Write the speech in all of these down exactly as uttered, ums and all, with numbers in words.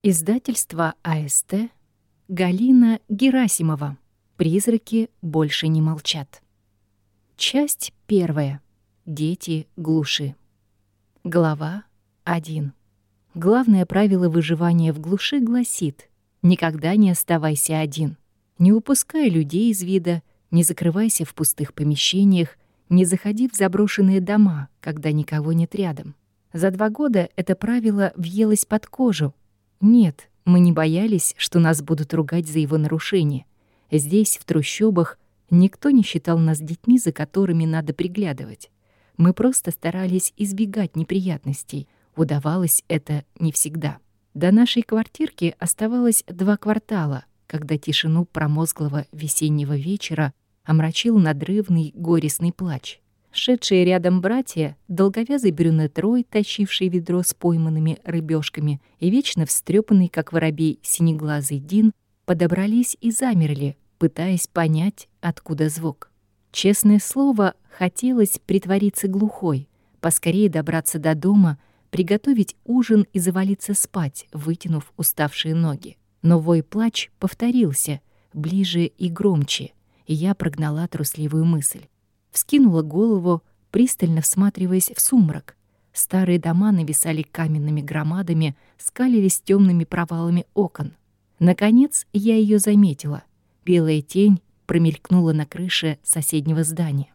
Издательство АСТ. Галина Герасимова. «Призраки больше не молчат». Часть первая. Дети глуши. Глава один. Главное правило выживания в глуши гласит: никогда не оставайся один. Не упускай людей из вида, не закрывайся в пустых помещениях, не заходи в заброшенные дома, когда никого нет рядом. За два года это правило въелось под кожу. Нет, мы не боялись, что нас будут ругать за его нарушение. Здесь, в трущобах, никто не считал нас детьми, за которыми надо приглядывать. Мы просто старались избегать неприятностей. Удавалось это не всегда. До нашей квартирки оставалось два квартала, когда тишину промозглого весеннего вечера омрачил надрывный горестный плач. Шедшие рядом братья, долговязый брюнет Рой, тащивший ведро с пойманными рыбешками, и вечно встрепанный, как воробей, синеглазый Дин, подобрались и замерли, пытаясь понять, откуда звук. Честное слово, хотелось притвориться глухой, поскорее добраться до дома, приготовить ужин и завалиться спать, вытянув уставшие ноги. Но вой плач повторился, ближе и громче, и я прогнала трусливую мысль. Вскинула голову, пристально всматриваясь в сумрак. Старые дома нависали каменными громадами, скалились темными провалами окон. Наконец я ее заметила. Белая тень промелькнула на крыше соседнего здания.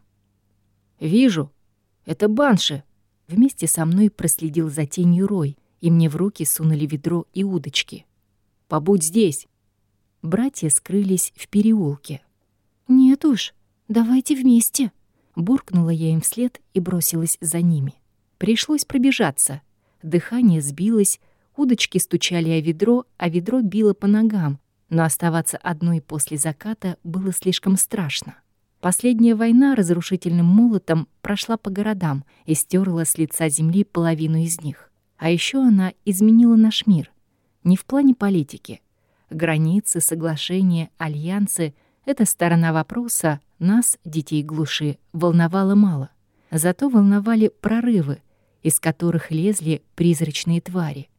«Вижу! Это банши!» Вместе со мной проследил за тенью Рой, и мне в руки сунули ведро и удочки. «Побудь здесь!» Братья скрылись в переулке. «Нет уж, давайте вместе!» Буркнула я им вслед и бросилась за ними. Пришлось пробежаться. Дыхание сбилось, удочки стучали о ведро, а ведро било по ногам, но оставаться одной после заката было слишком страшно. Последняя война разрушительным молотом прошла по городам и стерла с лица земли половину из них. А еще она изменила наш мир. Не в плане политики. Границы, соглашения, альянсы — эта сторона вопроса нас, детей глуши, волновала мало. Зато волновали прорывы, из которых лезли призрачные твари,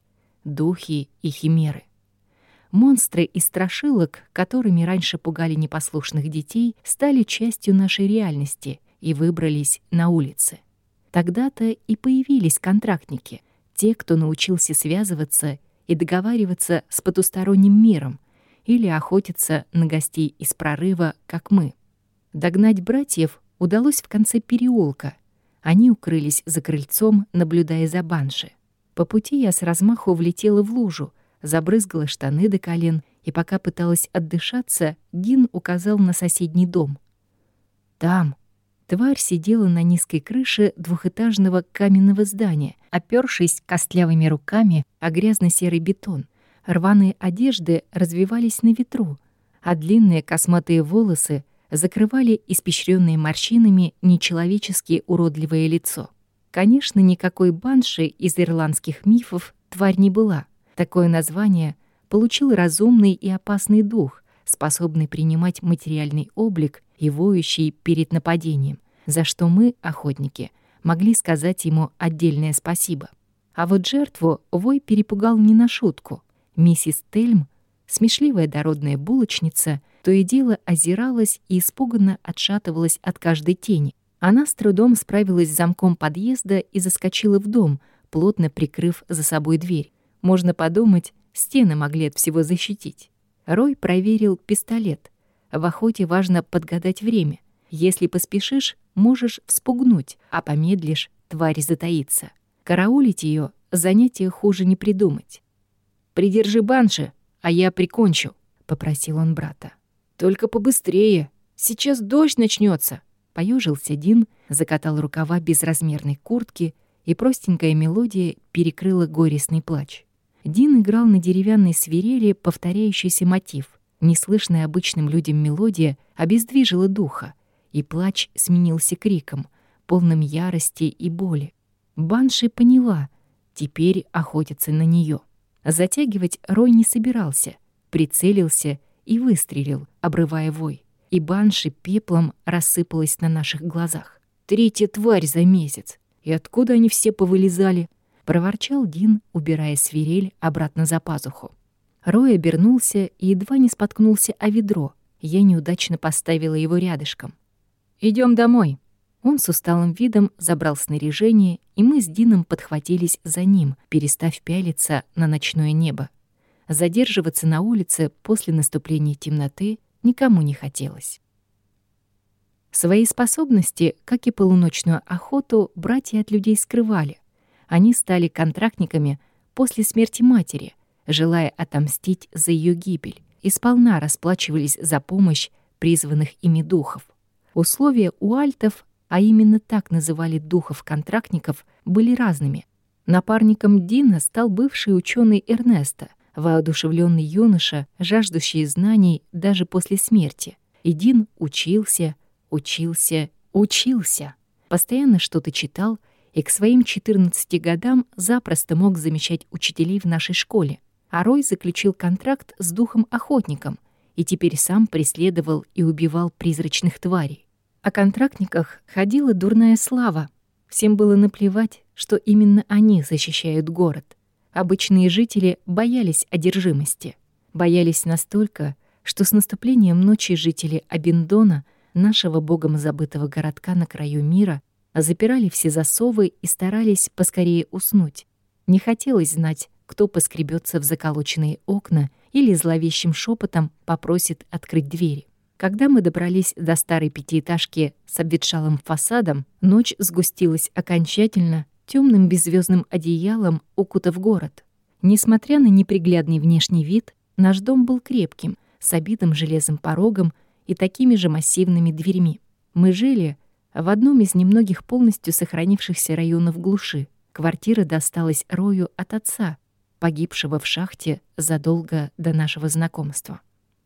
духи и химеры. Монстры из страшилок, которыми раньше пугали непослушных детей, стали частью нашей реальности и выбрались на улицы. Тогда-то и появились контрактники, те, кто научился связываться и договариваться с потусторонним миром или охотиться на гостей из прорыва, как мы. Догнать братьев удалось в конце переулка. Они укрылись за крыльцом, наблюдая за банши. По пути я с размаху влетела в лужу, забрызгала штаны до колен, и пока пыталась отдышаться, Дин указал на соседний дом. «Там». Тварь сидела на низкой крыше двухэтажного каменного здания, опёршись костлявыми руками о грязно-серый бетон. Рваные одежды развивались на ветру, а длинные косматые волосы закрывали испещрённое морщинами нечеловечески уродливое лицо. Конечно, никакой банши из ирландских мифов тварь не была. Такое название получил разумный и опасный дух, способный принимать материальный облик и воющий перед нападением, за что мы, охотники, могли сказать ему отдельное спасибо. А вот жертву вой перепугал не на шутку. Миссис Тельм, смешливая дородная булочница, то и дело озиралась и испуганно отшатывалась от каждой тени. Она с трудом справилась с замком подъезда и заскочила в дом, плотно прикрыв за собой дверь. Можно подумать, стены могли от всего защитить. Рой проверил пистолет. В охоте важно подгадать время. Если поспешишь, можешь вспугнуть, а помедлишь — тварь затаится. Караулить ее занятие хуже не придумать. «Придержи банши, а я прикончу», — попросил он брата. «Только побыстрее, сейчас дождь начнется. Поёжился Дин, закатал рукава безразмерной куртки, и простенькая мелодия перекрыла горестный плач. Дин играл на деревянной свирели повторяющийся мотив. Неслышная обычным людям мелодия обездвижила духа, и плач сменился криком, полным ярости и боли. Банши поняла, теперь охотятся на неё. Затягивать Рой не собирался, прицелился и выстрелил, обрывая вой. И банши пеплом рассыпалась на наших глазах. «Третья тварь за месяц! И откуда они все повылезали?» — проворчал Дин, убирая свирель обратно за пазуху. Рой обернулся и едва не споткнулся о ведро. Я неудачно поставила его рядышком. «Идём домой». Он с усталым видом забрал снаряжение, и мы с Дином подхватились за ним, перестав пялиться на ночное небо. Задерживаться на улице после наступления темноты никому не хотелось. Свои способности, как и полуночную охоту, братья от людей скрывали. Они стали контрактниками после смерти матери, желая отомстить за ее гибель, и сполна расплачивались за помощь призванных ими духов. Условия у альтов, а именно так называли духов-контрактников, были разными. Напарником Дина стал бывший ученый Эрнесто, воодушевленный юноша, жаждущий знаний даже после смерти. И Дин учился, учился, учился. Постоянно что-то читал, и к своим четырнадцати годам запросто мог замещать учителей в нашей школе. А Рой заключил контракт с духом-охотником и теперь сам преследовал и убивал призрачных тварей. О контрактниках ходила дурная слава. Всем было наплевать, что именно они защищают город. Обычные жители боялись одержимости. Боялись настолько, что с наступлением ночи жители Абендона, нашего богом забытого городка на краю мира, запирали все засовы и старались поскорее уснуть. Не хотелось знать, кто поскребется в заколоченные окна или зловещим шепотом попросит открыть двери. Когда мы добрались до старой пятиэтажки с обветшалым фасадом, ночь сгустилась окончательно, темным беззвездным одеялом укутав город. Несмотря на неприглядный внешний вид, наш дом был крепким, с обитым железом порогом и такими же массивными дверьми. Мы жили в одном из немногих полностью сохранившихся районов глуши. Квартира досталась Рою от отца, погибшего в шахте задолго до нашего знакомства.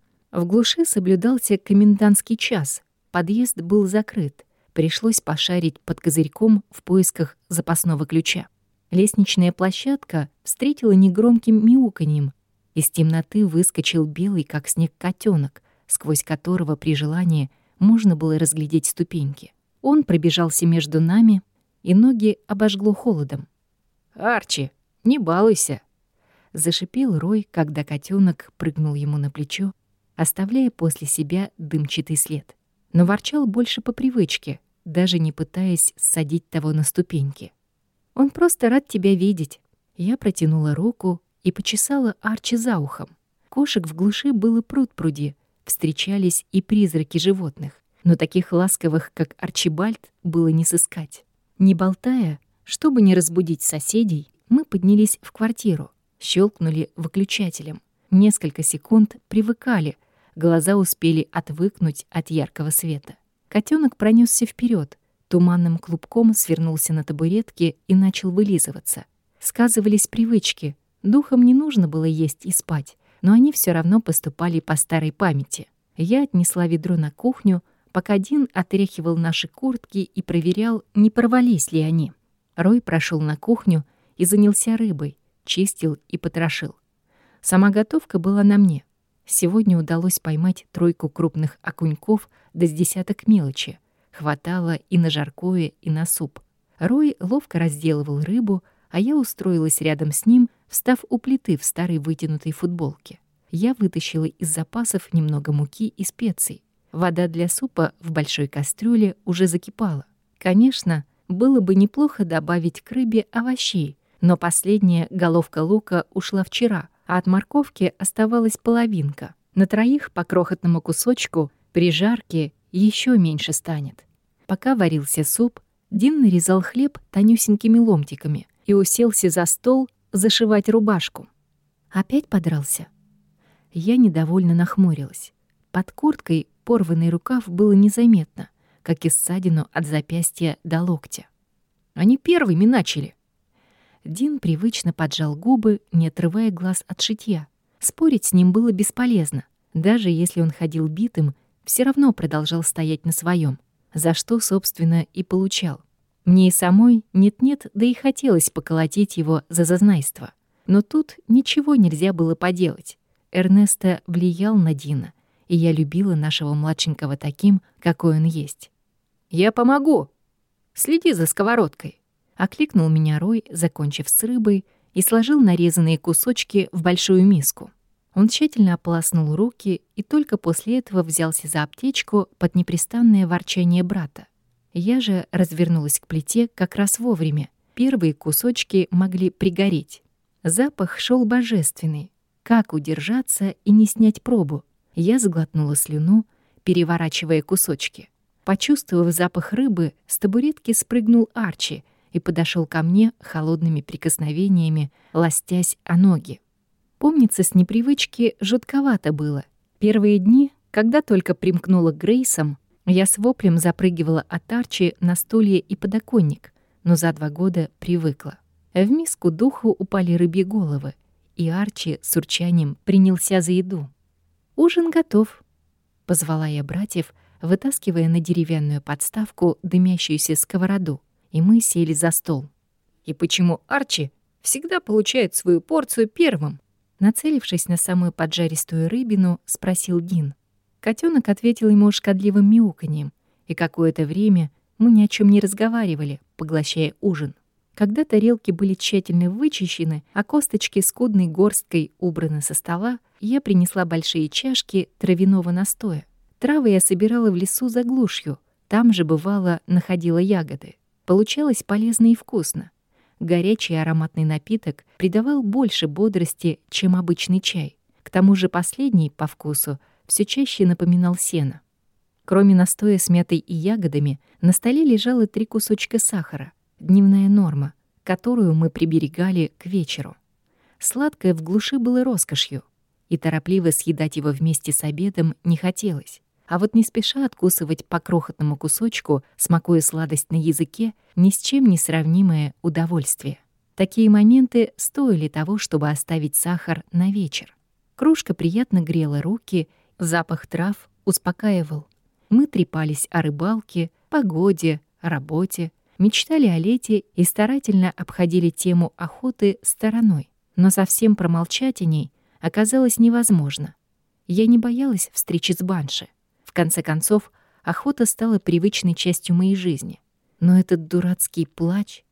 В глуши соблюдался комендантский час, подъезд был закрыт, пришлось пошарить под козырьком в поисках запасного ключа. Лестничная площадка встретила негромким мяуканьем. Из темноты выскочил белый, как снег, котенок, сквозь которого при желании можно было разглядеть ступеньки. Он пробежался между нами, и ноги обожгло холодом. «Арчи, не балуйся!» — зашипел Рой, когда котенок прыгнул ему на плечо, оставляя после себя дымчатый след. Но ворчал больше по привычке, даже не пытаясь ссадить того на ступеньки. «Он просто рад тебя видеть». Я протянула руку и почесала Арчи за ухом. Кошек в глуши было пруд-пруди, встречались и призраки животных, но таких ласковых, как Арчибальд, было не сыскать. Не болтая, чтобы не разбудить соседей, мы поднялись в квартиру, щелкнули выключателем. Несколько секунд привыкали, глаза успели отвыкнуть от яркого света. Котенок пронесся вперед, туманным клубком свернулся на табуретке и начал вылизываться. Сказывались привычки. Духам не нужно было есть и спать, но они все равно поступали по старой памяти. Я отнесла ведро на кухню, пока Дин отряхивал наши куртки и проверял, не порвались ли они. Рой прошел на кухню и занялся рыбой, чистил и потрошил. Сама готовка была на мне. Сегодня удалось поймать тройку крупных окуньков да с десяток мелочи. Хватало и на жаркое, и на суп. Рой ловко разделывал рыбу, а я устроилась рядом с ним, встав у плиты в старой вытянутой футболке. Я вытащила из запасов немного муки и специй. Вода для супа в большой кастрюле уже закипала. Конечно, было бы неплохо добавить к рыбе овощей, но последняя головка лука ушла вчера, а от морковки оставалась половинка. На троих по крохотному кусочку при жарке еще меньше станет. Пока варился суп, Дин нарезал хлеб тонюсенькими ломтиками и уселся за стол зашивать рубашку. Опять подрался. Я недовольно нахмурилась. Под курткой порванный рукав было незаметно, как и ссадину от запястья до локтя. Они первыми начали. Дин привычно поджал губы, не отрывая глаз от шитья. Спорить с ним было бесполезно. Даже если он ходил битым, все равно продолжал стоять на своем, за что, собственно, и получал. Мне и самой нет-нет, да и хотелось поколотить его за зазнайство. Но тут ничего нельзя было поделать. Эрнесто влиял на Дина, и я любила нашего младшенького таким, какой он есть. «Я помогу! Следи за сковородкой!» — окликнул меня Рой, закончив с рыбой, и сложил нарезанные кусочки в большую миску. Он тщательно ополоснул руки и только после этого взялся за аптечку под непрестанное ворчание брата. Я же развернулась к плите как раз вовремя. Первые кусочки могли пригореть. Запах шел божественный. Как удержаться и не снять пробу? Я сглотнула слюну, переворачивая кусочки. Почувствовав запах рыбы, с табуретки спрыгнул Арчи и подошел ко мне холодными прикосновениями, ластясь о ноги. Помнится, с непривычки жутковато было. Первые дни, когда только примкнула к Грейсам, я с воплем запрыгивала от Арчи на стулья и подоконник, но за два года привыкла. В миску духу упали рыбьи головы, и Арчи с урчанием принялся за еду. «Ужин готов», — позвала я братьев, вытаскивая на деревянную подставку дымящуюся сковороду, и мы сели за стол. «И почему Арчи всегда получает свою порцию первым?» Нацелившись на самую поджаристую рыбину, спросил Дин. Котенок ответил ему шкодливым мяуканьем, и какое-то время мы ни о чем не разговаривали, поглощая ужин. Когда тарелки были тщательно вычищены, а косточки скудной горсткой убраны со стола, я принесла большие чашки травяного настоя. Травы я собирала в лесу за глушью, там же, бывало, находила ягоды. Получалось полезно и вкусно. Горячий ароматный напиток придавал больше бодрости, чем обычный чай. К тому же последний, по вкусу, все чаще напоминал сено. Кроме настоя с мятой и ягодами, на столе лежало три кусочка сахара, дневная норма, которую мы приберегали к вечеру. Сладкое в глуши было роскошью, и торопливо съедать его вместе с обедом не хотелось. А вот не спеша откусывать по крохотному кусочку, смакуя сладость на языке, ни с чем не сравнимое удовольствие. Такие моменты стоили того, чтобы оставить сахар на вечер. Кружка приятно грела руки, запах трав успокаивал. Мы трепались о рыбалке, погоде, работе, мечтали о лете и старательно обходили тему охоты стороной. Но совсем промолчать о ней оказалось невозможно. Я не боялась встречи с Банши. В конце концов, охота стала привычной частью моей жизни. Но этот дурацкий плач...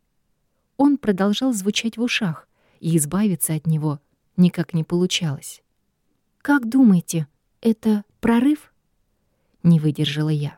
Он продолжал звучать в ушах, и избавиться от него никак не получалось. «Как думаете, это прорыв?» Не выдержала я.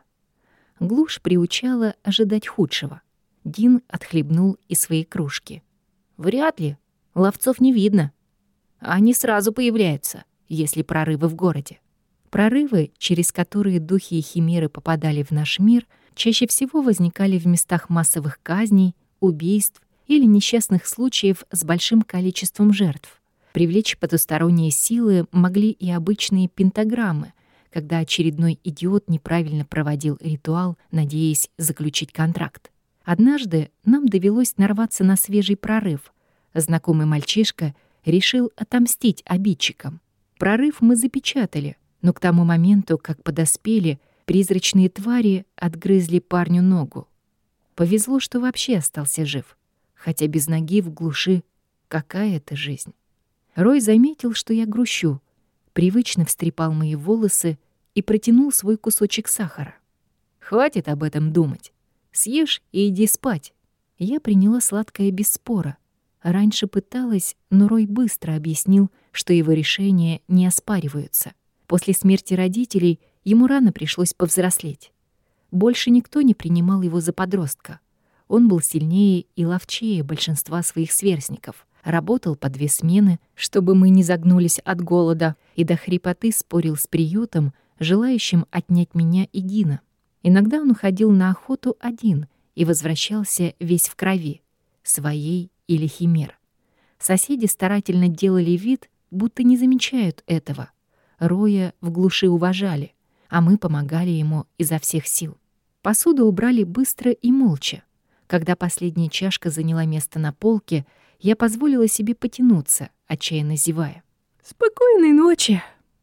Глушь приучала ожидать худшего. Дин отхлебнул из своей кружки. «Вряд ли. Ловцов не видно. Они сразу появляются, если прорывы в городе. Прорывы, через которые духи и химеры попадали в наш мир, чаще всего возникали в местах массовых казней, убийств или несчастных случаев с большим количеством жертв. Привлечь потусторонние силы могли и обычные пентаграммы, когда очередной идиот неправильно проводил ритуал, надеясь заключить контракт. Однажды нам довелось нарваться на свежий прорыв. Знакомый мальчишка решил отомстить обидчикам. Прорыв мы запечатали, но к тому моменту, как подоспели, призрачные твари отгрызли парню ногу. Повезло, что вообще остался жив, хотя без ноги в глуши какая это жизнь. Рой заметил, что я грущу, привычно встрепал мои волосы и протянул свой кусочек сахара. «Хватит об этом думать. Съешь и иди спать». Я приняла сладкое без спора. Раньше пыталась, но Рой быстро объяснил, что его решения не оспариваются. После смерти родителей ему рано пришлось повзрослеть. Больше никто не принимал его за подростка. Он был сильнее и ловчее большинства своих сверстников. Работал по две смены, чтобы мы не загнулись от голода, и до хрипоты спорил с приютом, желающим отнять меня и Дина. Иногда он уходил на охоту один и возвращался весь в крови, своей или химер. Соседи старательно делали вид, будто не замечают этого. Роя в глуши уважали, а мы помогали ему изо всех сил. Посуду убрали быстро и молча. Когда последняя чашка заняла место на полке, я позволила себе потянуться, отчаянно зевая. «Спокойной ночи!»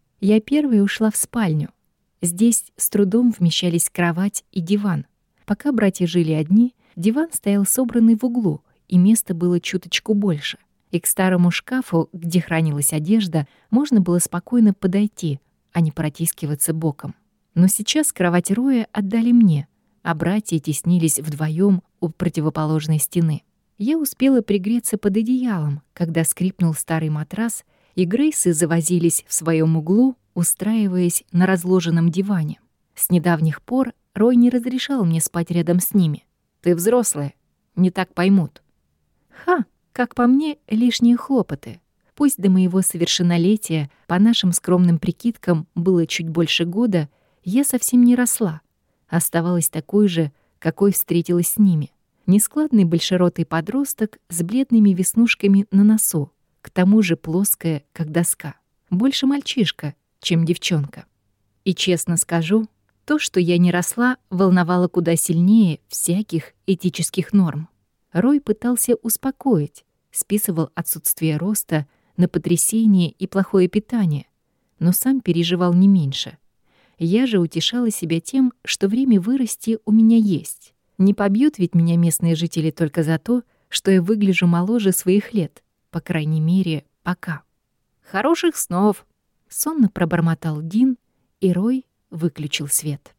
Я первой ушла в спальню. Здесь с трудом вмещались кровать и диван. Пока братья жили одни, диван стоял собранный в углу, и места было чуточку больше. И к старому шкафу, где хранилась одежда, можно было спокойно подойти, а не протискиваться боком. Но сейчас кровать Роя отдали мне, а братья теснились вдвоем у противоположной стены. Я успела пригреться под одеялом, когда скрипнул старый матрас, и Грейсы завозились в своем углу, устраиваясь на разложенном диване. С недавних пор Рой не разрешал мне спать рядом с ними. «Ты взрослая, не так поймут». Ха, как по мне, лишние хлопоты. Пусть до моего совершеннолетия, по нашим скромным прикидкам, было чуть больше года, я совсем не росла. Оставалась такой же, какой встретилась с ними. Нескладный большеротый подросток с бледными веснушками на носу, к тому же плоская, как доска. Больше мальчишка, чем девчонка. И честно скажу, то, что я не росла, волновало куда сильнее всяких этических норм. Рой пытался успокоить, списывал отсутствие роста на потрясение и плохое питание, но сам переживал не меньше. Я же утешала себя тем, что время вырасти у меня есть. Не побьют ведь меня местные жители только за то, что я выгляжу моложе своих лет, по крайней мере, пока. «Хороших снов!» — сонно пробормотал Дин, и Рой выключил свет.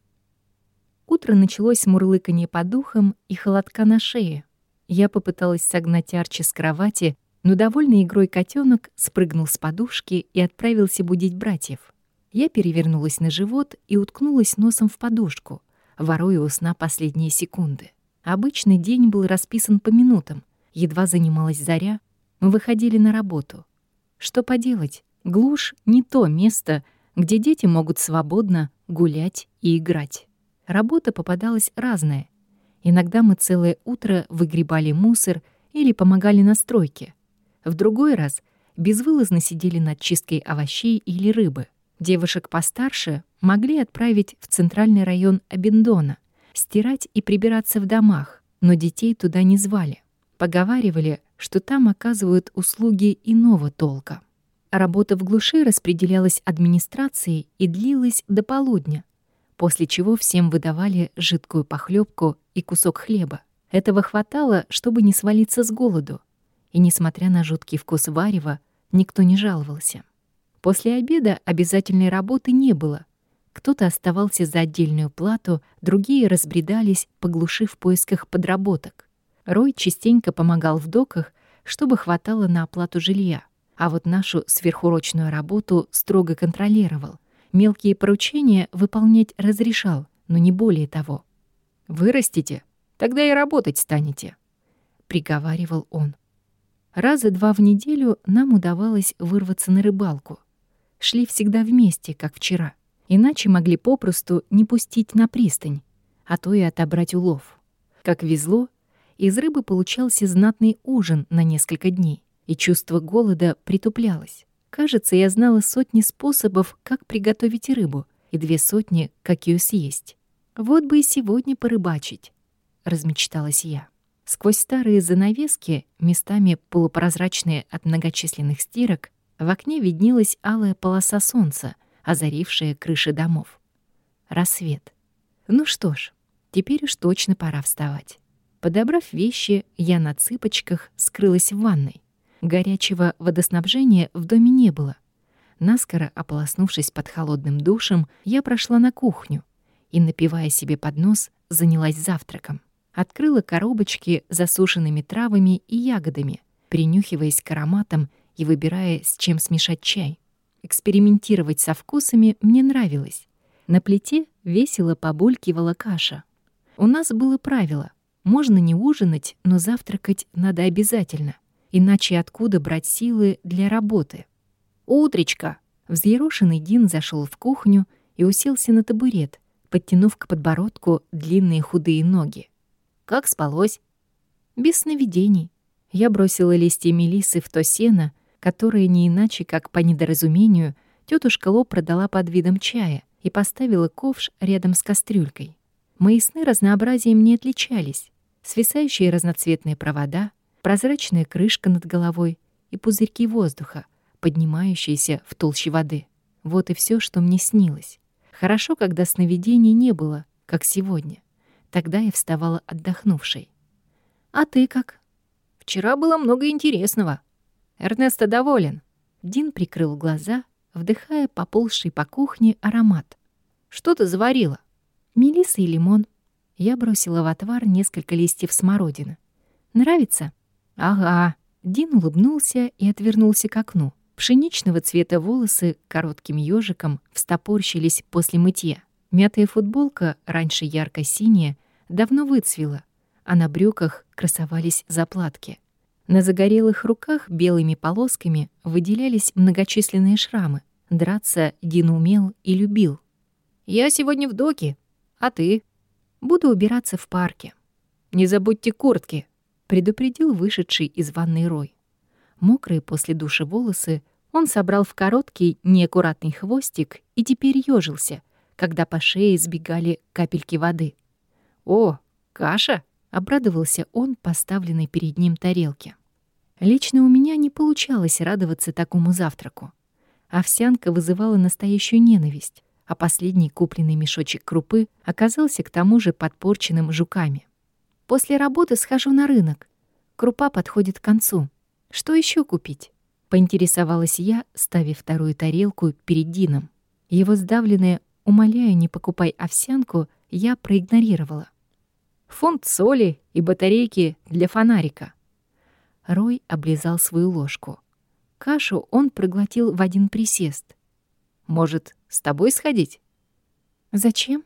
Утро началось с мурлыканья по духам и холодка на шее. Я попыталась согнать Арчи с кровати, но довольный игрой котенок спрыгнул с подушки и отправился будить братьев. Я перевернулась на живот и уткнулась носом в подушку, воруя у сна последние секунды. Обычный день был расписан по минутам. Едва занималась заря, мы выходили на работу. Что поделать, глушь — не то место, где дети могут свободно гулять и играть. Работа попадалась разная. Иногда мы целое утро выгребали мусор или помогали на стройке. В другой раз безвылазно сидели над чисткой овощей или рыбы. Девушек постарше могли отправить в центральный район Абендона, стирать и прибираться в домах, но детей туда не звали. Поговаривали, что там оказывают услуги иного толка. Работа в глуши распределялась администрацией и длилась до полудня, после чего всем выдавали жидкую похлебку и кусок хлеба. Этого хватало, чтобы не свалиться с голоду. И, несмотря на жуткий вкус варева, никто не жаловался. После обеда обязательной работы не было. Кто-то оставался за отдельную плату, другие разбредались по глуши в поисках подработок. Рой частенько помогал в доках, чтобы хватало на оплату жилья, а вот нашу сверхурочную работу строго контролировал. Мелкие поручения выполнять разрешал, но не более того. «Вырастите, тогда и работать станете», — приговаривал он. Раза два в неделю нам удавалось вырваться на рыбалку. Шли всегда вместе, как вчера. Иначе могли попросту не пустить на пристань, а то и отобрать улов. Как везло, из рыбы получался знатный ужин на несколько дней, и чувство голода притуплялось. Кажется, я знала сотни способов, как приготовить рыбу, и две сотни, как ее съесть. Вот бы и сегодня порыбачить, размечталась я. Сквозь старые занавески, местами полупрозрачные от многочисленных стирок, в окне виднелась алая полоса солнца, озарившая крыши домов. Рассвет. Ну что ж, теперь уж точно пора вставать. Подобрав вещи, я на цыпочках скрылась в ванной. Горячего водоснабжения в доме не было. Наскоро ополоснувшись под холодным душем, я прошла на кухню и, напивая себе под нос, занялась завтраком. Открыла коробочки с засушенными травами и ягодами, принюхиваясь к ароматам и выбирая, с чем смешать чай. Экспериментировать со вкусами мне нравилось. На плите весело побулькивала каша. У нас было правило: можно не ужинать, но завтракать надо обязательно. Иначе откуда брать силы для работы? «Утречка!» Взъерошенный Дин зашел в кухню и уселся на табурет, подтянув к подбородку длинные худые ноги. «Как спалось?» «Без сновидений». Я бросила листья мелисы в то сено, которое не иначе, как по недоразумению, тетушка Ло продала под видом чая и поставила ковш рядом с кастрюлькой. Мои сны разнообразием не отличались. Свисающие разноцветные провода, прозрачная крышка над головой и пузырьки воздуха, поднимающиеся в толще воды. Вот и все, что мне снилось. Хорошо, когда сновидений не было, как сегодня. Тогда я вставала отдохнувшей. «А ты как?» «Вчера было много интересного. Эрнесто доволен». Дин прикрыл глаза, вдыхая поползший по кухне аромат. «Что ты заварила?» «Мелисса и лимон». Я бросила в отвар несколько листьев смородины. «Нравится?» «Ага». Дин улыбнулся и отвернулся к окну. Пшеничного цвета волосы коротким ёжиком встопорщились после мытья. Мятая футболка, раньше ярко-синяя, давно выцвела, а на брюках красовались заплатки. На загорелых руках белыми полосками выделялись многочисленные шрамы. Драться Дин умел и любил. «Я сегодня в доке, а ты?» «Буду убираться в парке». «Не забудьте куртки», — предупредил вышедший из ванной Рой. Мокрые после душа волосы он собрал в короткий, неаккуратный хвостик и теперь ёжился, когда по шее сбегали капельки воды. «О, каша!» — обрадовался он поставленной перед ним тарелке. Лично у меня не получалось радоваться такому завтраку. Овсянка вызывала настоящую ненависть, а последний купленный мешочек крупы оказался к тому же подпорченным жуками. «После работы схожу на рынок. Крупа подходит к концу. Что еще купить?» — поинтересовалась я, ставив вторую тарелку перед Дином. Его сдавленное «умоляю, не покупай овсянку» я проигнорировала. «Фунт соли и батарейки для фонарика». Рой облизал свою ложку. Кашу он проглотил в один присест. «Может, с тобой сходить?» «Зачем?»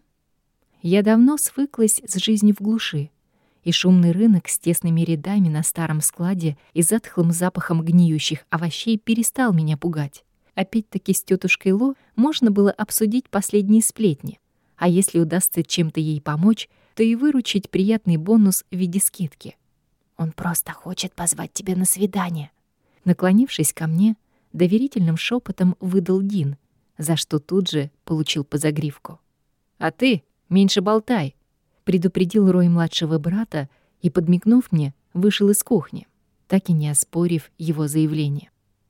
Я давно свыклась с жизнью в глуши, и шумный рынок с тесными рядами на старом складе и затхлым запахом гниющих овощей перестал меня пугать. Опять-таки с тетушкой Ло можно было обсудить последние сплетни, а если удастся чем-то ей помочь, то и выручить приятный бонус в виде скидки. «Он просто хочет позвать тебя на свидание», — наклонившись ко мне, доверительным шепотом выдал Дин, за что тут же получил по загривку. «А ты меньше болтай», — предупредил Рой младшего брата и, подмигнув мне, вышел из кухни, так и не оспорив его заявление.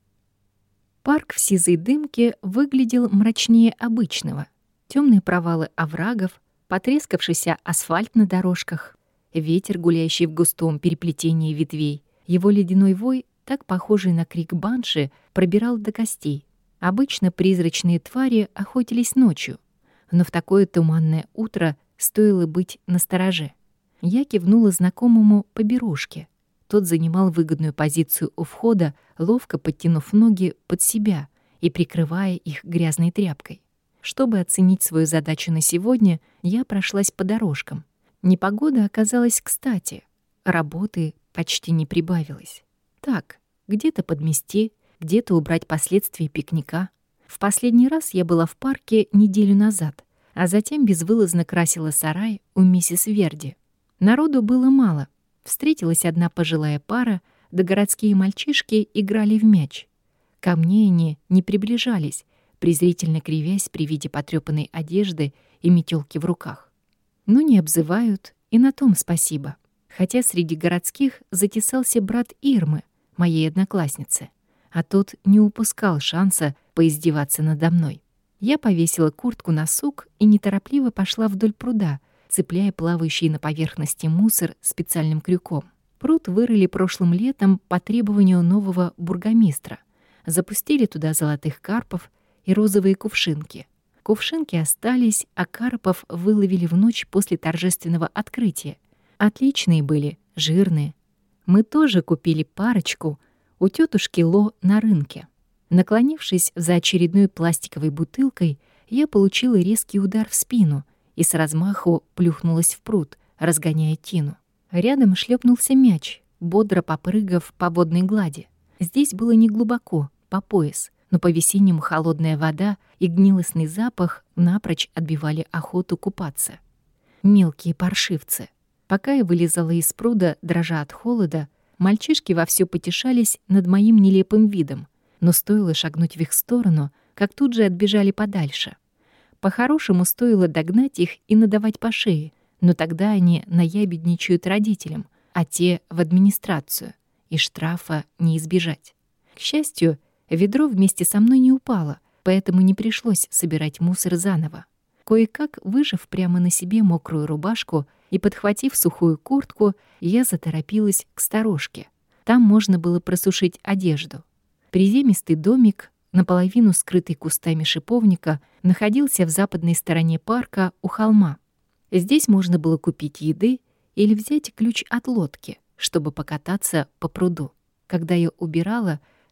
Парк в сизой дымке выглядел мрачнее обычного. Темные провалы оврагов, потрескавшийся асфальт на дорожках, ветер, гуляющий в густом переплетении ветвей, его ледяной вой, так похожий на крик банши, пробирал до костей. Обычно призрачные твари охотились ночью, но в такое туманное утро стоило быть настороже. Я кивнула знакомому по берушке. Тот занимал выгодную позицию у входа, ловко подтянув ноги под себя и прикрывая их грязной тряпкой. Чтобы оценить свою задачу на сегодня, я прошлась по дорожкам. Непогода оказалась кстати. Работы почти не прибавилось. Так, где-то подмести, где-то убрать последствия пикника. В последний раз я была в парке неделю назад, а затем безвылазно красила сарай у миссис Верди. Народу было мало. Встретилась одна пожилая пара, да городские мальчишки играли в мяч. Ко мне они не приближались, презрительно кривясь при виде потрёпанной одежды и метёлки в руках. Ну, не обзывают, и на том спасибо. Хотя среди городских затесался брат Ирмы, моей одноклассницы, а тот не упускал шанса поиздеваться надо мной. Я повесила куртку на сук и неторопливо пошла вдоль пруда, цепляя плавающий на поверхности мусор специальным крюком. Пруд вырыли прошлым летом по требованию нового бургомистра. Запустили туда золотых карпов и розовые кувшинки. Кувшинки остались, а карпов выловили в ночь после торжественного открытия. Отличные были, жирные. Мы тоже купили парочку у тетушки Ло на рынке. Наклонившись за очередной пластиковой бутылкой, я получила резкий удар в спину и с размаху плюхнулась в пруд, разгоняя тину. Рядом шлепнулся мяч, бодро попрыгав по водной глади. Здесь было неглубоко, по пояс, но по-весеннему холодная вода и гнилостный запах напрочь отбивали охоту купаться. Мелкие паршивцы. Пока я вылезала из пруда, дрожа от холода, мальчишки вовсю потешались над моим нелепым видом, но стоило шагнуть в их сторону, как тут же отбежали подальше. По-хорошему стоило догнать их и надавать по шее, но тогда они наябедничают родителям, а те — в администрацию, и штрафа не избежать. К счастью, ведро вместе со мной не упало, поэтому не пришлось собирать мусор заново. Кое-как, выжав прямо на себе мокрую рубашку и подхватив сухую куртку, я заторопилась к сторожке. Там можно было просушить одежду. Приземистый домик, наполовину скрытый кустами шиповника, находился в западной стороне парка у холма. Здесь можно было купить еды или взять ключ от лодки, чтобы покататься по пруду. Когда я убирала,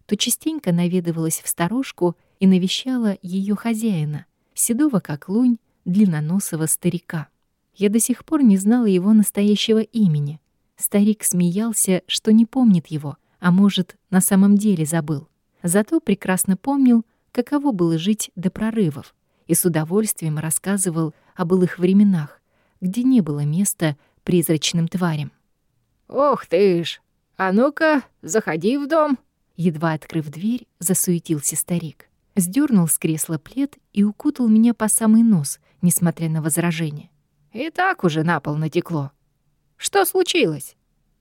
то частенько наведывалась в сторожку и навещала ее хозяина, седого как лунь, длинноносого старика. Я до сих пор не знала его настоящего имени. Старик смеялся, что не помнит его, а может, на самом деле забыл. Зато прекрасно помнил, каково было жить до прорывов, и с удовольствием рассказывал о былых временах, где не было места призрачным тварям. «Ох ты ж! А ну-ка, заходи в дом!» Едва открыв дверь, засуетился старик. Сдёрнул с кресла плед и укутал меня по самый нос, несмотря на возражения. «И так уже на пол натекло. Что случилось?»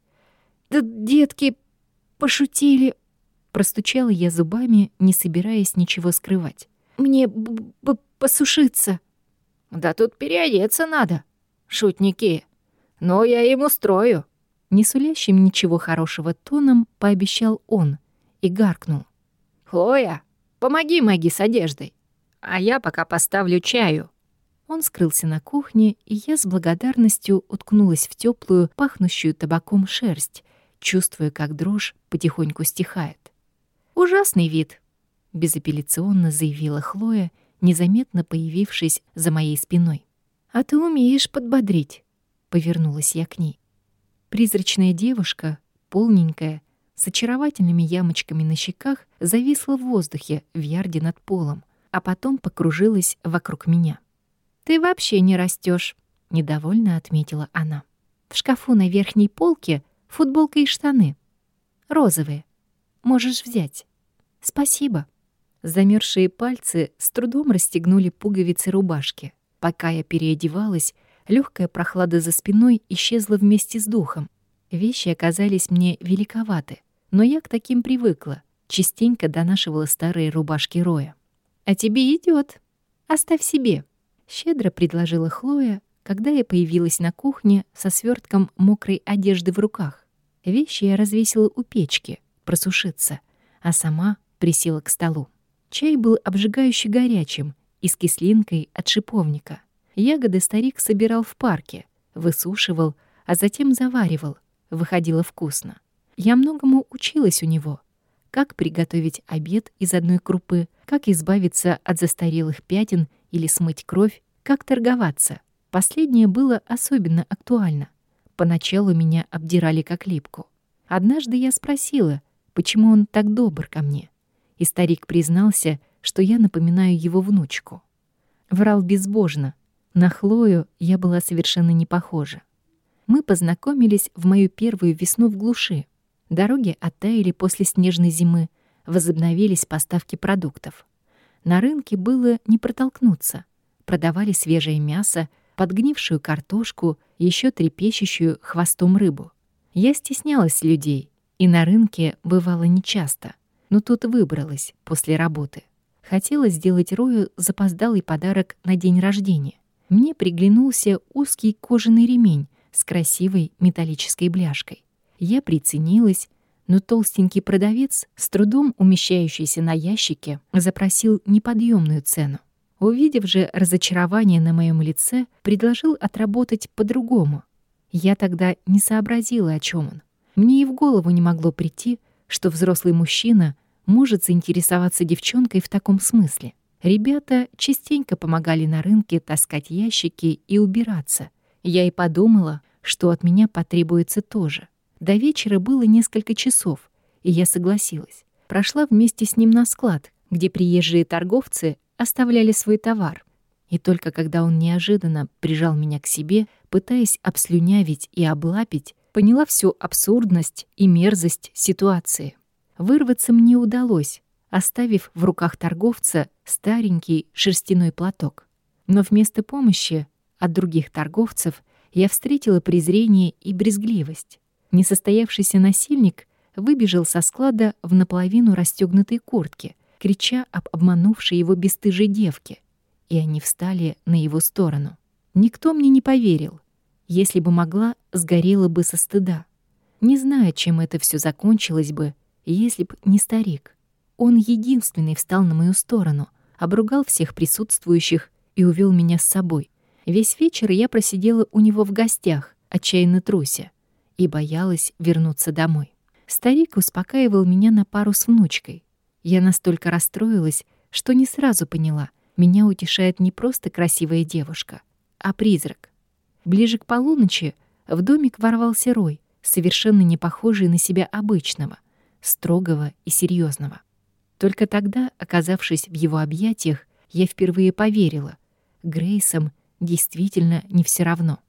«Да детки пошутили!» Простучала я зубами, не собираясь ничего скрывать. «Мне б -б посушиться!» «Да тут переодеться надо, шутники. Но я им устрою!» Не сулящим ничего хорошего тоном пообещал он и гаркнул. «Хлоя, помоги Мэгги с одеждой, а я пока поставлю чаю». Он скрылся на кухне, и я с благодарностью уткнулась в теплую, пахнущую табаком шерсть, чувствуя, как дрожь потихоньку стихает. «Ужасный вид», — безапелляционно заявила Хлоя, незаметно появившись за моей спиной. «А ты умеешь подбодрить», — повернулась я к ней. Призрачная девушка, полненькая, с очаровательными ямочками на щеках, зависла в воздухе в ярде над полом, а потом покружилась вокруг меня. «Ты вообще не растёшь», — недовольно отметила она. «В шкафу на верхней полке футболка и штаны. Розовые. Можешь взять». «Спасибо». Замерзшие пальцы с трудом расстегнули пуговицы рубашки. Пока я переодевалась, легкая прохлада за спиной исчезла вместе с духом. Вещи оказались мне великоваты, но я к таким привыкла, частенько донашивала старые рубашки Роя. «А тебе идёт. Оставь себе», — щедро предложила Хлоя, когда я появилась на кухне со свёртком мокрой одежды в руках. Вещи я развесила у печки, просушиться, а сама присела к столу. Чай был обжигающе горячим и с кислинкой от шиповника. Ягоды старик собирал в парке, высушивал, а затем заваривал. Выходило вкусно. Я многому училась у него. Как приготовить обед из одной крупы, как избавиться от застарелых пятен или смыть кровь, как торговаться. Последнее было особенно актуально. Поначалу меня обдирали как липку. Однажды я спросила, почему он так добр ко мне. И старик признался, что я напоминаю его внучку. Врал безбожно. На Хлою я была совершенно не похожа. Мы познакомились в мою первую весну в глуши. Дороги оттаяли после снежной зимы, возобновились поставки продуктов. На рынке было не протолкнуться. Продавали свежее мясо, подгнившую картошку, еще трепещущую хвостом рыбу. Я стеснялась людей, и на рынке бывало нечасто, но тут выбралась после работы. Хотела сделать Рою запоздалый подарок на день рождения. Мне приглянулся узкий кожаный ремень с красивой металлической бляшкой. Я приценилась, но толстенький продавец, с трудом умещающийся на ящике, запросил неподъемную цену. Увидев же разочарование на моем лице, предложил отработать по-другому. Я тогда не сообразила, о чем он. Мне и в голову не могло прийти, что взрослый мужчина может заинтересоваться девчонкой в таком смысле. Ребята частенько помогали на рынке таскать ящики и убираться. Я и подумала, что от меня потребуется тоже. До вечера было несколько часов, и я согласилась. Прошла вместе с ним на склад, где приезжие торговцы оставляли свой товар. И только когда он неожиданно прижал меня к себе, пытаясь обслюнявить и облапить, поняла всю абсурдность и мерзость ситуации. Вырваться мне удалось, оставив в руках торговца старенький шерстяной платок. Но вместо помощи от других торговцев я встретила презрение и брезгливость. Несостоявшийся насильник выбежал со склада в наполовину расстёгнутой куртке, крича об обманувшей его бесстыжей девке, и они встали на его сторону. Никто мне не поверил. Если бы могла, сгорела бы со стыда. Не знаю, чем это все закончилось бы, если б не старик. Он единственный встал на мою сторону, обругал всех присутствующих и увел меня с собой. Весь вечер я просидела у него в гостях, отчаянно труся, и боялась вернуться домой. Старик успокаивал меня на пару с внучкой. Я настолько расстроилась, что не сразу поняла, меня утешает не просто красивая девушка, а призрак. Ближе к полуночи в домик ворвался Рой, совершенно не похожий на себя обычного, строгого и серьезного. Только тогда, оказавшись в его объятиях, я впервые поверила, Грейсам действительно не все равно.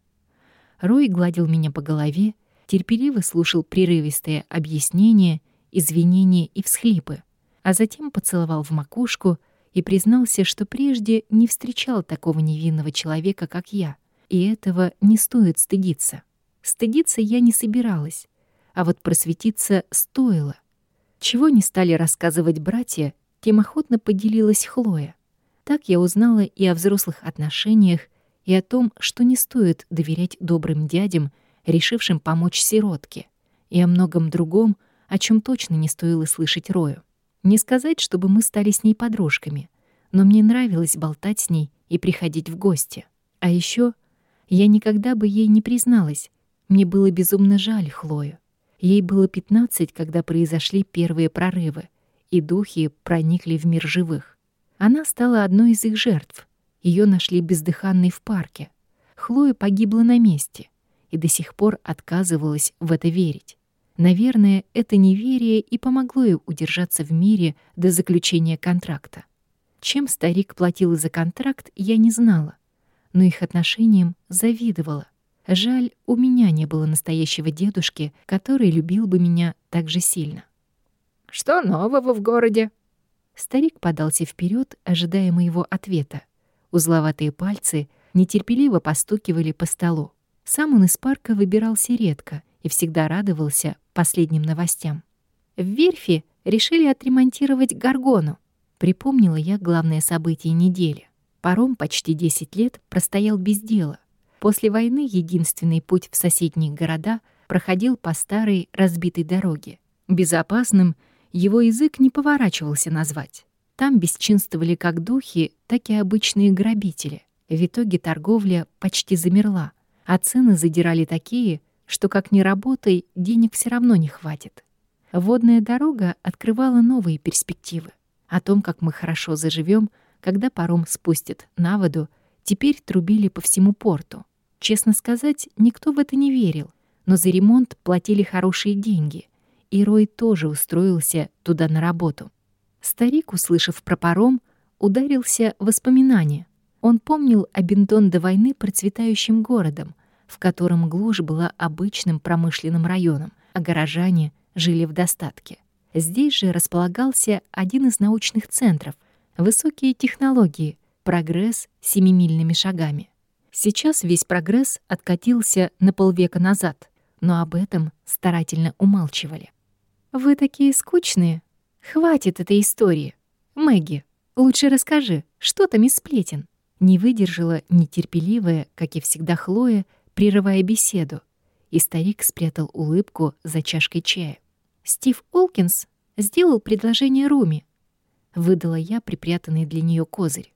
Рой гладил меня по голове, терпеливо слушал прерывистые объяснения, извинения и всхлипы, а затем поцеловал в макушку и признался, что прежде не встречал такого невинного человека, как я, и этого не стоит стыдиться. Стыдиться я не собиралась, а вот просветиться стоило. Чего не стали рассказывать братья, тем охотно поделилась Хлоя. Так я узнала и о взрослых отношениях, и о том, что не стоит доверять добрым дядям, решившим помочь сиротке, и о многом другом, о чем точно не стоило слышать Рою. Не сказать, чтобы мы стали с ней подружками, но мне нравилось болтать с ней и приходить в гости. А еще я никогда бы ей не призналась. Мне было безумно жаль Хлою. Ей было пятнадцать, когда произошли первые прорывы, и духи проникли в мир живых. Она стала одной из их жертв. Ее нашли бездыханной в парке. Хлоя погибла на месте и до сих пор отказывалась в это верить. Наверное, это неверие и помогло ей удержаться в мире до заключения контракта. Чем старик платил за контракт, я не знала, но их отношениям завидовала. Жаль, у меня не было настоящего дедушки, который любил бы меня так же сильно. «Что нового в городе?» Старик подался вперед, ожидая моего ответа. Узловатые пальцы нетерпеливо постукивали по столу. Сам он из парка выбирался редко и всегда радовался последним новостям. В верфи решили отремонтировать Гаргону. Припомнила я главное событие недели. Паром почти десять лет простоял без дела. После войны единственный путь в соседние города проходил по старой разбитой дороге. Безопасным его язык не поворачивался назвать. Там бесчинствовали как духи, так и обычные грабители. В итоге торговля почти замерла, а цены задирали такие, что как ни работай, денег все равно не хватит. Водная дорога открывала новые перспективы. О том, как мы хорошо заживем, когда паром спустят на воду, теперь трубили по всему порту. Честно сказать, никто в это не верил, но за ремонт платили хорошие деньги, и Рой тоже устроился туда на работу. Старик, услышав про паром, ударился в воспоминания. Он помнил Абиндон до войны процветающим городом, в котором глушь была обычным промышленным районом, а горожане жили в достатке. Здесь же располагался один из научных центров, высокие технологии, прогресс семимильными шагами. Сейчас весь прогресс откатился на полвека назад, но об этом старательно умалчивали. «Вы такие скучные. Хватит этой истории. Мэгги, лучше расскажи, что там из сплетен?» Не выдержала нетерпеливая, как и всегда Хлоя, прерывая беседу, и старик спрятал улыбку за чашкой чая. «Стив Олкинс сделал предложение Руми», — выдала я припрятанный для нее козырь.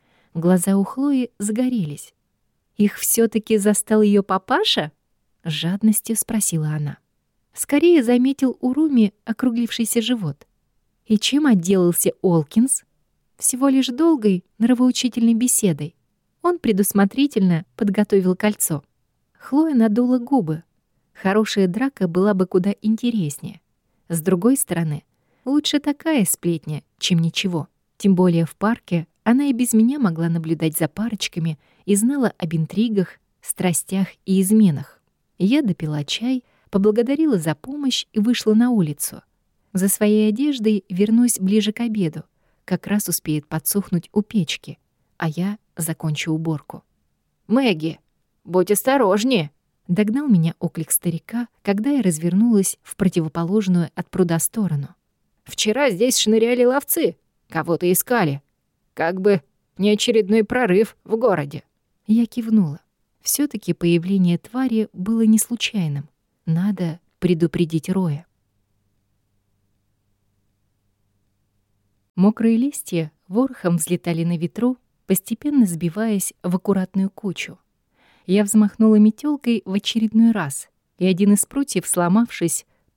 Глаза у Хлои загорелись. «Их все-таки застал ее папаша?» — с жадностью спросила она. Скорее заметил у Руми округлившийся живот. И чем отделался Олкинс? Всего лишь долгой, нравоучительной беседой. Он предусмотрительно подготовил кольцо. Хлоя надула губы. Хорошая драка была бы куда интереснее. С другой стороны, лучше такая сплетня, чем ничего. Тем более в парке она и без меня могла наблюдать за парочками и знала об интригах, страстях и изменах. Я допила чай, поблагодарила за помощь и вышла на улицу. За своей одеждой вернусь ближе к обеду. Как раз успеет подсохнуть у печки, а я закончу уборку. «Мэгги, будь осторожнее!» Догнал меня оклик старика, когда я развернулась в противоположную от пруда сторону. «Вчера здесь шныряли ловцы, кого-то искали. Как бы не очередной прорыв в городе». Я кивнула. все таки появление твари было не случайным. Надо предупредить Роя. Мокрые листья ворохом взлетали на ветру, постепенно сбиваясь в аккуратную кучу. Я взмахнула метелкой в очередной раз, и один из прутьев, сломавшись,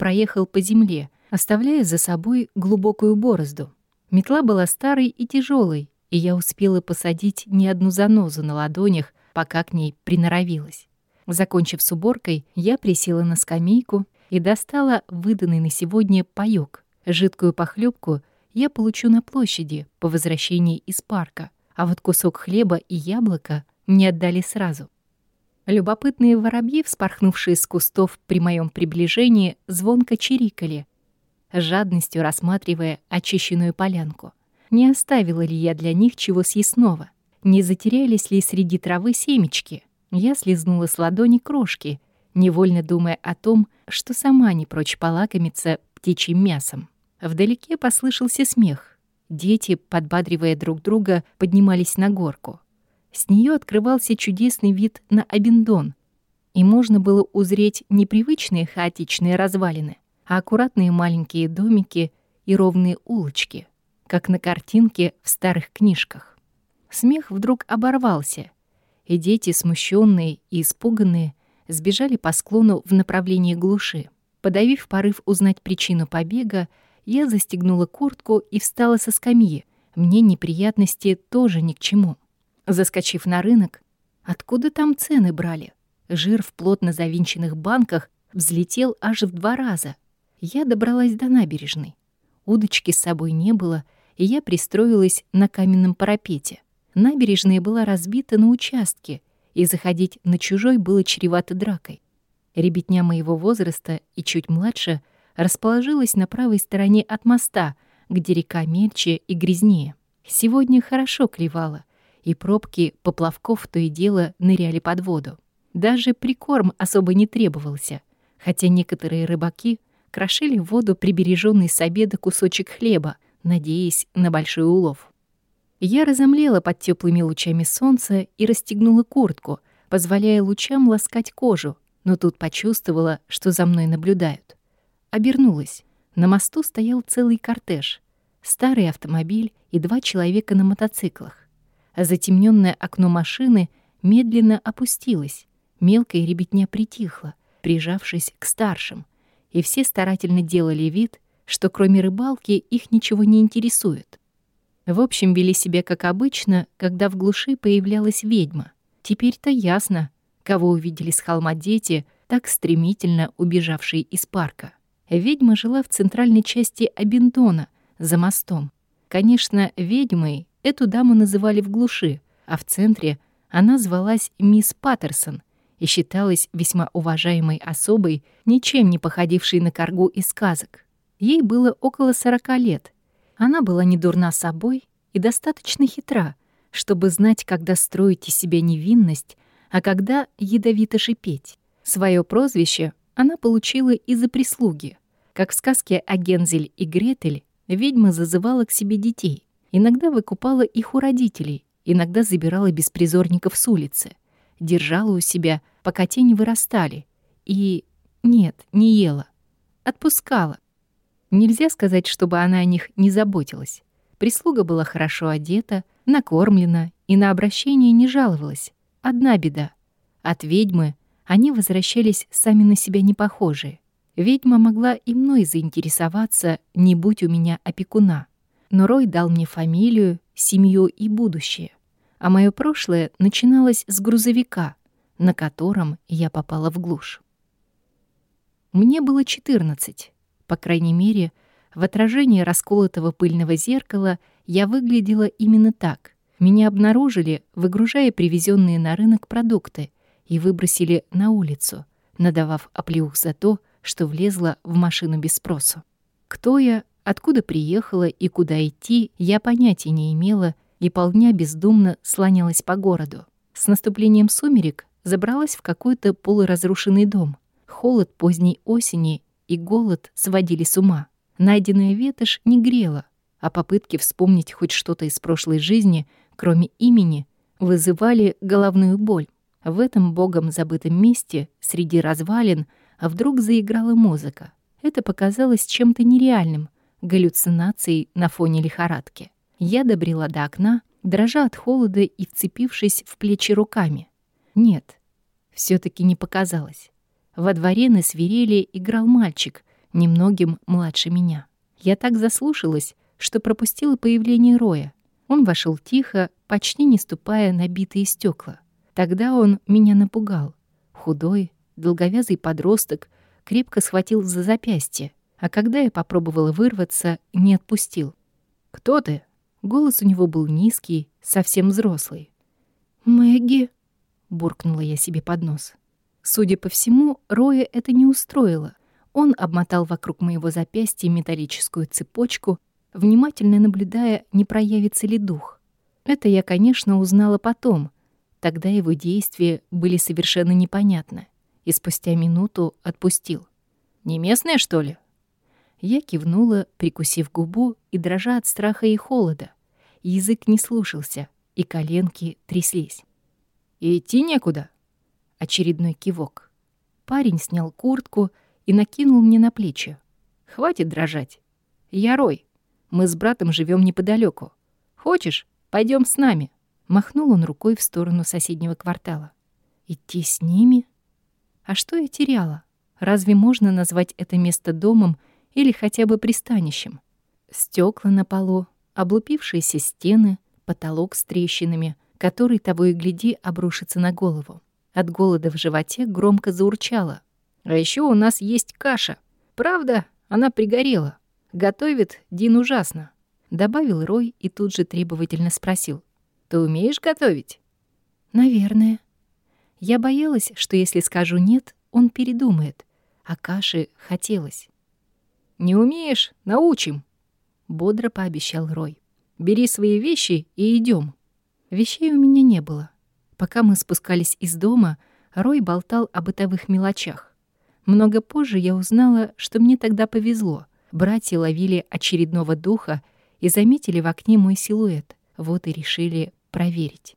проехал по земле, оставляя за собой глубокую борозду. Метла была старой и тяжелой, и я успела посадить не одну занозу на ладонях, пока к ней приноровилась. Закончив с уборкой, я присела на скамейку и достала выданный на сегодня паёк. Жидкую похлебку я получу на площади по возвращении из парка, а вот кусок хлеба и яблоко мне отдали сразу. Любопытные воробьи, вспорхнувшие с кустов при моем приближении, звонко чирикали, с жадностью рассматривая очищенную полянку. Не оставила ли я для них чего съестного? Не затерялись ли среди травы семечки? Я слизнула с ладони крошки, невольно думая о том, что сама не прочь полакомиться птичьим мясом. Вдалеке послышался смех. Дети, подбадривая друг друга, поднимались на горку. С нее открывался чудесный вид на Абиндон, и можно было узреть не привычные хаотичные развалины, а аккуратные маленькие домики и ровные улочки, как на картинке в старых книжках. Смех вдруг оборвался, и дети, смущенные и испуганные, сбежали по склону в направлении глуши. Подавив порыв узнать причину побега, я застегнула куртку и встала со скамьи. Мне неприятности тоже ни к чему. Заскочив на рынок, откуда там цены брали? Жир в плотно завинченных банках взлетел аж в два раза. Я добралась до набережной. Удочки с собой не было, и я пристроилась на каменном парапете. Набережная была разбита на участки, и заходить на чужой было чревато дракой. Ребятня моего возраста и чуть младше расположилась на правой стороне от моста, где река мельче и грязнее. Сегодня хорошо клевало, и пробки поплавков то и дело ныряли под воду. Даже прикорм особо не требовался, хотя некоторые рыбаки крошили в воду прибережённый с обеда кусочек хлеба, надеясь на большой улов. Я разомлела под теплыми лучами солнца и расстегнула куртку, позволяя лучам ласкать кожу, но тут почувствовала, что за мной наблюдают. Обернулась. На мосту стоял целый кортеж. Старый автомобиль и два человека на мотоциклах. А затемнённое окно машины медленно опустилось. Мелкая ребятня притихла, прижавшись к старшим, и все старательно делали вид, что кроме рыбалки их ничего не интересует. В общем, вели себя как обычно, когда в глуши появлялась ведьма. Теперь-то ясно, кого увидели с холма дети, так стремительно убежавшие из парка. Ведьма жила в центральной части Абиндона, за мостом. Конечно, ведьмой эту даму называли в глуши, а в центре она звалась мисс Паттерсон и считалась весьма уважаемой особой, ничем не походившей на каргу из сказок. Ей было около сорока лет. Она была не дурна собой и достаточно хитра, чтобы знать, когда строить из себя невинность, а когда ядовито шипеть. Своё прозвище она получила из-за прислуги. Как в сказке о Гензель и Гретель, ведьма зазывала к себе детей. Иногда выкупала их у родителей, иногда забирала беспризорников с улицы, держала у себя, пока те не вырастали, и... нет, не ела. Отпускала. Нельзя сказать, чтобы она о них не заботилась. Прислуга была хорошо одета, накормлена и на обращение не жаловалась. Одна беда. От ведьмы они возвращались сами на себя не похожие. Ведьма могла и мной заинтересоваться, не будь у меня опекуна. Но Рой дал мне фамилию, семью и будущее. А моё прошлое начиналось с грузовика, на котором я попала в глушь. Мне было четырнадцать. По крайней мере, в отражении расколотого пыльного зеркала я выглядела именно так. Меня обнаружили, выгружая привезенные на рынок продукты, и выбросили на улицу, надавав оплеух за то, что влезла в машину без спросу. Кто я, откуда приехала и куда идти, я понятия не имела и полдня бездумно слонялась по городу. С наступлением сумерек забралась в какой-то полуразрушенный дом. Холод поздней осени и голод сводили с ума. Найденная ветошь не грела, а попытки вспомнить хоть что-то из прошлой жизни, кроме имени, вызывали головную боль. В этом богом забытом месте, среди развалин, вдруг заиграла музыка. Это показалось чем-то нереальным, галлюцинацией на фоне лихорадки. Я добрела до окна, дрожа от холода и вцепившись в плечи руками. Нет, все таки не показалось. Во дворе на свирели играл мальчик, немногим младше меня. Я так заслушалась, что пропустила появление Роя. Он вошел тихо, почти не ступая на битые стекла. Тогда он меня напугал. Худой, долговязый подросток крепко схватил за запястье, а когда я попробовала вырваться, не отпустил. «Кто ты?» Голос у него был низкий, совсем взрослый. «Мэгги», — буркнула я себе под нос. Судя по всему, Роя это не устроило. Он обмотал вокруг моего запястья металлическую цепочку, внимательно наблюдая, не проявится ли дух. Это я, конечно, узнала потом. Тогда его действия были совершенно непонятны. И спустя минуту отпустил. «Не местная, что ли?» Я кивнула, прикусив губу и дрожа от страха и холода. Язык не слушался, и коленки тряслись. «И идти некуда?» Очередной кивок. Парень снял куртку и накинул мне на плечи. «Хватит дрожать. Я Рой. Мы с братом живем неподалеку. Хочешь, пойдем с нами?» Махнул он рукой в сторону соседнего квартала. «Идти с ними? А что я теряла? Разве можно назвать это место домом или хотя бы пристанищем? Стекла на полу, облупившиеся стены, потолок с трещинами, который того и гляди обрушится на голову. От голода в животе громко заурчало. «А еще у нас есть каша. Правда, она пригорела. Готовит Дин ужасно», — добавил Рой и тут же требовательно спросил. «Ты умеешь готовить?» «Наверное». Я боялась, что если скажу «нет», он передумает, а каши хотелось. «Не умеешь? Научим», — бодро пообещал Рой. «Бери свои вещи и идем». Вещей у меня не было. Пока мы спускались из дома, Рой болтал о бытовых мелочах. Много позже я узнала, что мне тогда повезло. Братья ловили очередного духа и заметили в окне мой силуэт. Вот и решили проверить.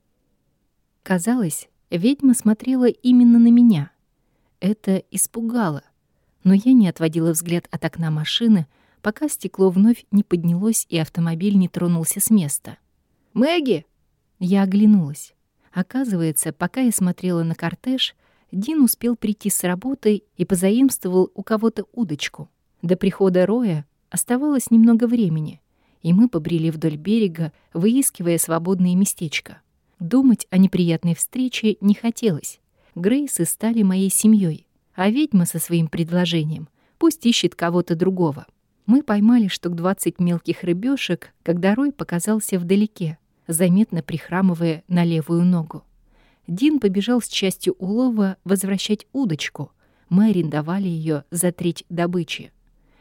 Казалось, ведьма смотрела именно на меня. Это испугало. Но я не отводила взгляд от окна машины, пока стекло вновь не поднялось и автомобиль не тронулся с места. «Мэгги!» Я оглянулась. Оказывается, пока я смотрела на кортеж, Дин успел прийти с работы и позаимствовал у кого-то удочку. До прихода Роя оставалось немного времени, и мы побрели вдоль берега, выискивая свободное местечко. Думать о неприятной встрече не хотелось. Грейсы стали моей семьей, а ведьма со своим предложением пусть ищет кого-то другого. Мы поймали штук двадцать мелких рыбешек, когда Рой показался вдалеке, заметно прихрамывая на левую ногу. Дин побежал с частью улова возвращать удочку. Мы арендовали ее за треть добычи.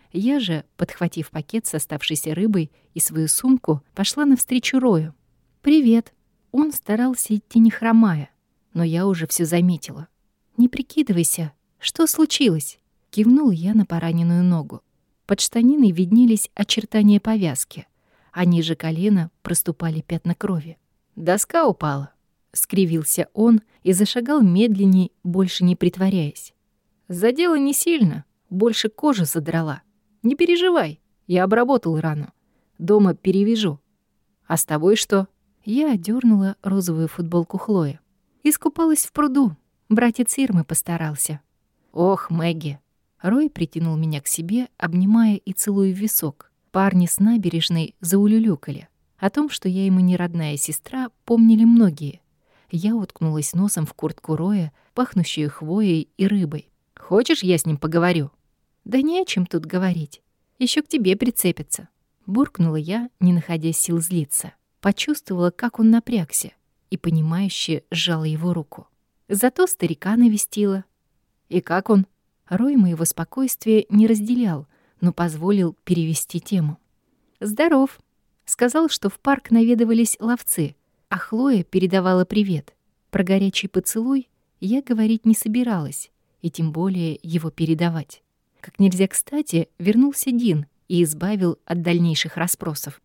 Я же, подхватив пакет с оставшейся рыбой и свою сумку, пошла навстречу Рою. «Привет». Он старался идти не хромая, но я уже все заметила. «Не прикидывайся. Что случилось?» Кивнул я на пораненную ногу. Под штаниной виднелись очертания повязки, а ниже колена проступали пятна крови. «Доска упала», — скривился он и зашагал медленней, больше не притворяясь. «Задело не сильно, больше кожи задрала. Не переживай, я обработал рану. Дома перевяжу. А с тобой что?» Я одернула розовую футболку Хлои. Искупалась в пруду. Братец Ирмы постарался. «Ох, Мэгги!» Рой притянул меня к себе, обнимая и целуя в висок. Парни с набережной заулюлюкали. О том, что я ему не родная сестра, помнили многие. Я уткнулась носом в куртку Роя, пахнущую хвоей и рыбой. «Хочешь, я с ним поговорю?» «Да не о чем тут говорить. Еще к тебе прицепится». Буркнула я, не находя сил злиться. Почувствовала, как он напрягся, и понимающе сжала его руку. Зато старика навестила. «И как он?» Рой моего спокойствия не разделял, но позволил перевести тему. «Здоров». Сказал, что в парк наведывались ловцы, а Хлоя передавала привет. Про горячий поцелуй я говорить не собиралась, и тем более его передавать. Как нельзя кстати вернулся Дин и избавил от дальнейших расспросов.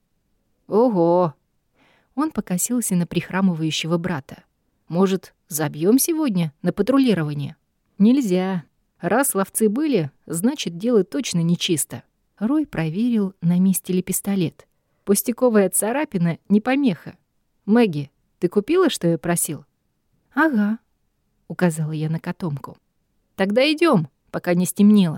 «Ого!» Он покосился на прихрамывающего брата. «Может, забьем сегодня на патрулирование?» «Нельзя. Раз ловцы были, значит, дело точно нечисто». Рой проверил, на месте ли пистолет. Пустяковая царапина — не помеха. «Мэгги, ты купила, что я просил?» «Ага», — указала я на котомку. «Тогда идем, пока не стемнело.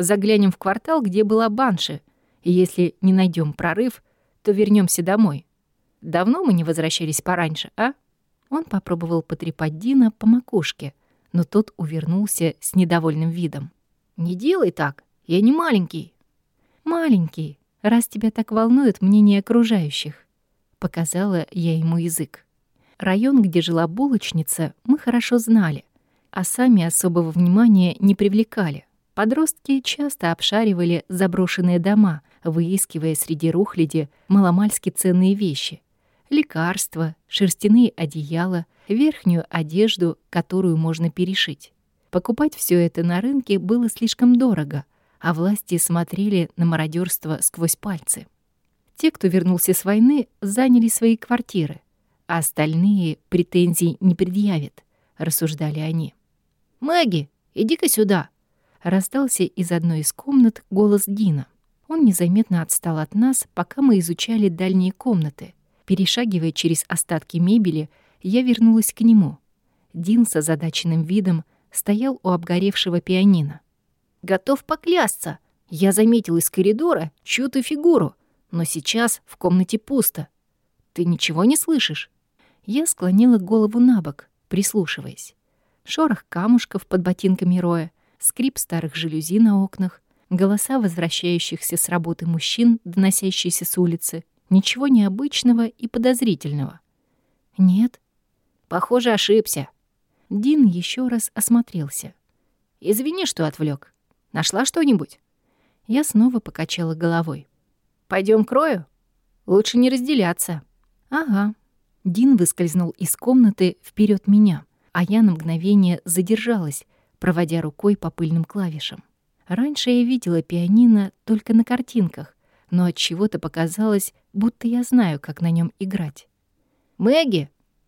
Заглянем в квартал, где была Банши, и если не найдем прорыв, то вернемся домой. Давно мы не возвращались пораньше, а?» Он попробовал потрепать Дина по макушке, но тот увернулся с недовольным видом. «Не делай так, я не маленький». «Маленький, раз тебя так волнует мнение окружающих», — показала я ему язык. Район, где жила булочница, мы хорошо знали, а сами особого внимания не привлекали. Подростки часто обшаривали заброшенные дома, выискивая среди рухляди маломальски ценные вещи. Лекарства, шерстяные одеяла, верхнюю одежду, которую можно перешить. Покупать все это на рынке было слишком дорого, а власти смотрели на мародерство сквозь пальцы. Те, кто вернулся с войны, заняли свои квартиры, а остальные претензий не предъявят, рассуждали они. «Мэгги, иди-ка сюда!» Раздался из одной из комнат голос Дина. Он незаметно отстал от нас, пока мы изучали дальние комнаты. Перешагивая через остатки мебели, я вернулась к нему. Дин с озадаченным видом стоял у обгоревшего пианино. «Готов поклясться. Я заметил из коридора чью-то фигуру, но сейчас в комнате пусто. Ты ничего не слышишь?» Я склонила голову набок, прислушиваясь. Шорох камушков под ботинками Роя, скрип старых жалюзи на окнах, голоса возвращающихся с работы мужчин, доносящиеся с улицы. Ничего необычного и подозрительного. «Нет». «Похоже, ошибся». Дин еще раз осмотрелся. «Извини, что отвлек. Нашла что-нибудь?» Я снова покачала головой. Пойдем к Рою? Лучше не разделяться». «Ага». Дин выскользнул из комнаты вперед меня, а я на мгновение задержалась, проводя рукой по пыльным клавишам. Раньше я видела пианино только на картинках, но от чего-то показалось, будто я знаю, как на нем играть. «Мэгги!»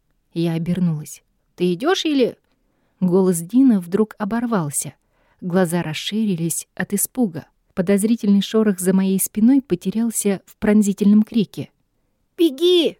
Я обернулась. «Ты идешь или...» Голос Дина вдруг оборвался. Глаза расширились от испуга. Подозрительный шорох за моей спиной потерялся в пронзительном крике. «Беги!»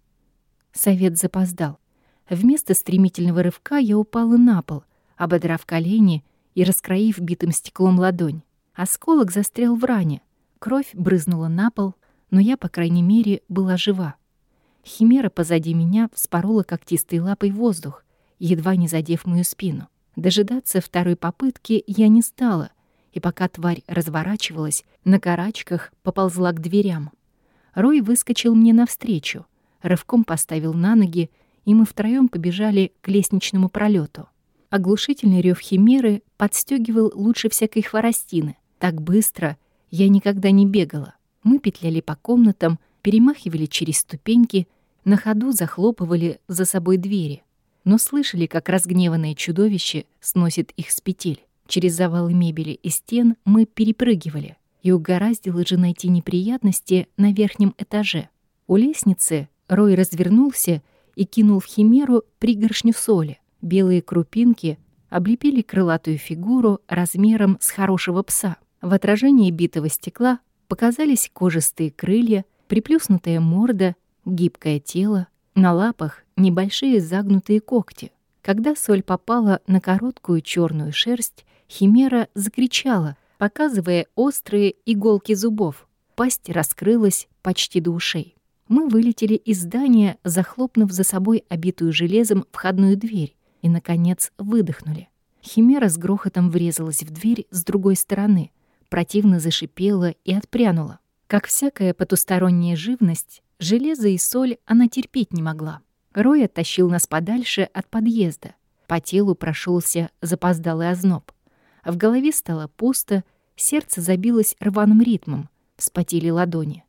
Совет запоздал. Вместо стремительного рывка я упала на пол, ободрав колени и раскроив битым стеклом ладонь. Осколок застрял в ране. Кровь брызнула на пол, но я, по крайней мере, была жива. Химера позади меня вспорола когтистой лапой воздух, едва не задев мою спину. Дожидаться второй попытки я не стала, и пока тварь разворачивалась, на карачках поползла к дверям. Рой выскочил мне навстречу, рывком поставил на ноги, и мы втроём побежали к лестничному пролёту. Оглушительный рёв химеры подстёгивал лучше всякой хворостины. Так быстро я никогда не бегала. Мы петляли по комнатам, перемахивали через ступеньки, на ходу захлопывали за собой двери, но слышали, как разгневанное чудовище сносит их с петель. Через завалы мебели и стен мы перепрыгивали, и угораздило же найти неприятности на верхнем этаже. У лестницы Рой развернулся и кинул в химеру пригоршню соли. Белые крупинки облепили крылатую фигуру размером с хорошего пса. В отражении битого стекла показались кожистые крылья, приплюснутая морда, гибкое тело, на лапах небольшие загнутые когти. Когда соль попала на короткую черную шерсть, химера закричала, показывая острые иголки зубов. Пасть раскрылась почти до ушей. Мы вылетели из здания, захлопнув за собой обитую железом входную дверь, и, наконец, выдохнули. Химера с грохотом врезалась в дверь с другой стороны, противно зашипела и отпрянула. Как всякая потусторонняя живность, железо и соль она терпеть не могла. Рой оттащил нас подальше от подъезда. По телу прошелся запоздалый озноб. В голове стало пусто, сердце забилось рваным ритмом, вспотели ладони.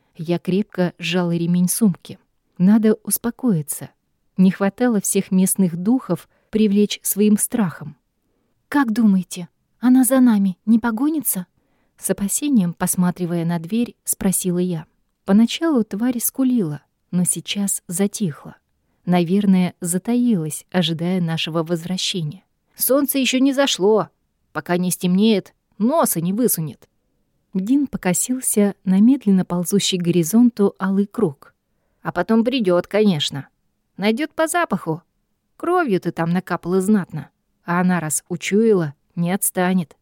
Я крепко сжала ремень сумки. Надо успокоиться. Не хватало всех местных духов привлечь своим страхом. «Как думаете, она за нами не погонится?» С опасением, посматривая на дверь, спросила я. Поначалу тварь скулила, но сейчас затихла. Наверное, затаилась, ожидая нашего возвращения. «Солнце еще не зашло. Пока не стемнеет, носа не высунет». Дин покосился на медленно ползущий к горизонту алый круг. «А потом придет, конечно. Найдет по запаху. Кровью ты там накапала знатно. А она, раз учуяла, не отстанет.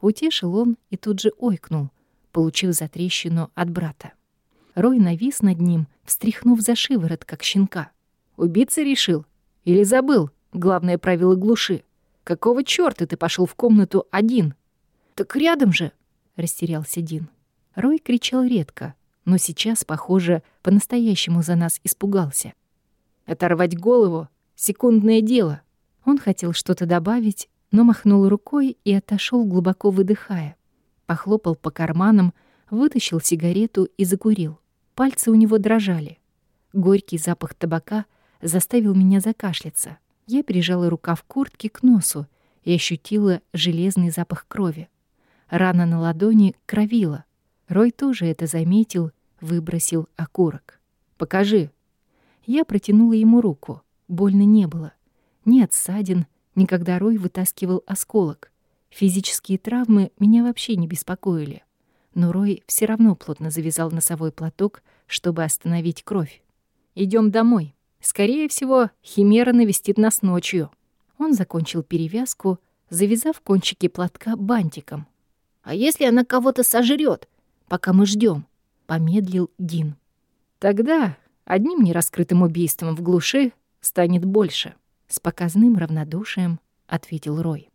Утешил он и тут же ойкнул, получив затрещину от брата. Рой навис над ним, встряхнув за шиворот, как щенка. «Убиться решил? Или забыл главное правило глуши? Какого чёрта ты пошел в комнату один?» «Так рядом же!» — растерялся Дин. Рой кричал редко, но сейчас, похоже, по-настоящему за нас испугался. «Оторвать голову — секундное дело!» Он хотел что-то добавить, но махнул рукой и отошел, глубоко выдыхая. Похлопал по карманам, вытащил сигарету и закурил. Пальцы у него дрожали. Горький запах табака заставил меня закашляться. Я прижала рукав куртки к носу и ощутила железный запах крови. Рана на ладони кровила. Рой тоже это заметил, выбросил окурок. «Покажи». Я протянула ему руку. Больно не было. Ни от ссадин, ни когда Рой вытаскивал осколок. Физические травмы меня вообще не беспокоили. Но Рой все равно плотно завязал носовой платок, чтобы остановить кровь. «Идём домой. Скорее всего, Химера навестит нас ночью». Он закончил перевязку, завязав кончики платка бантиком. «А если она кого-то сожрёт, пока мы ждём?» — помедлил Дин. «Тогда одним нераскрытым убийством в глуши станет больше», — с показным равнодушием ответил Рой.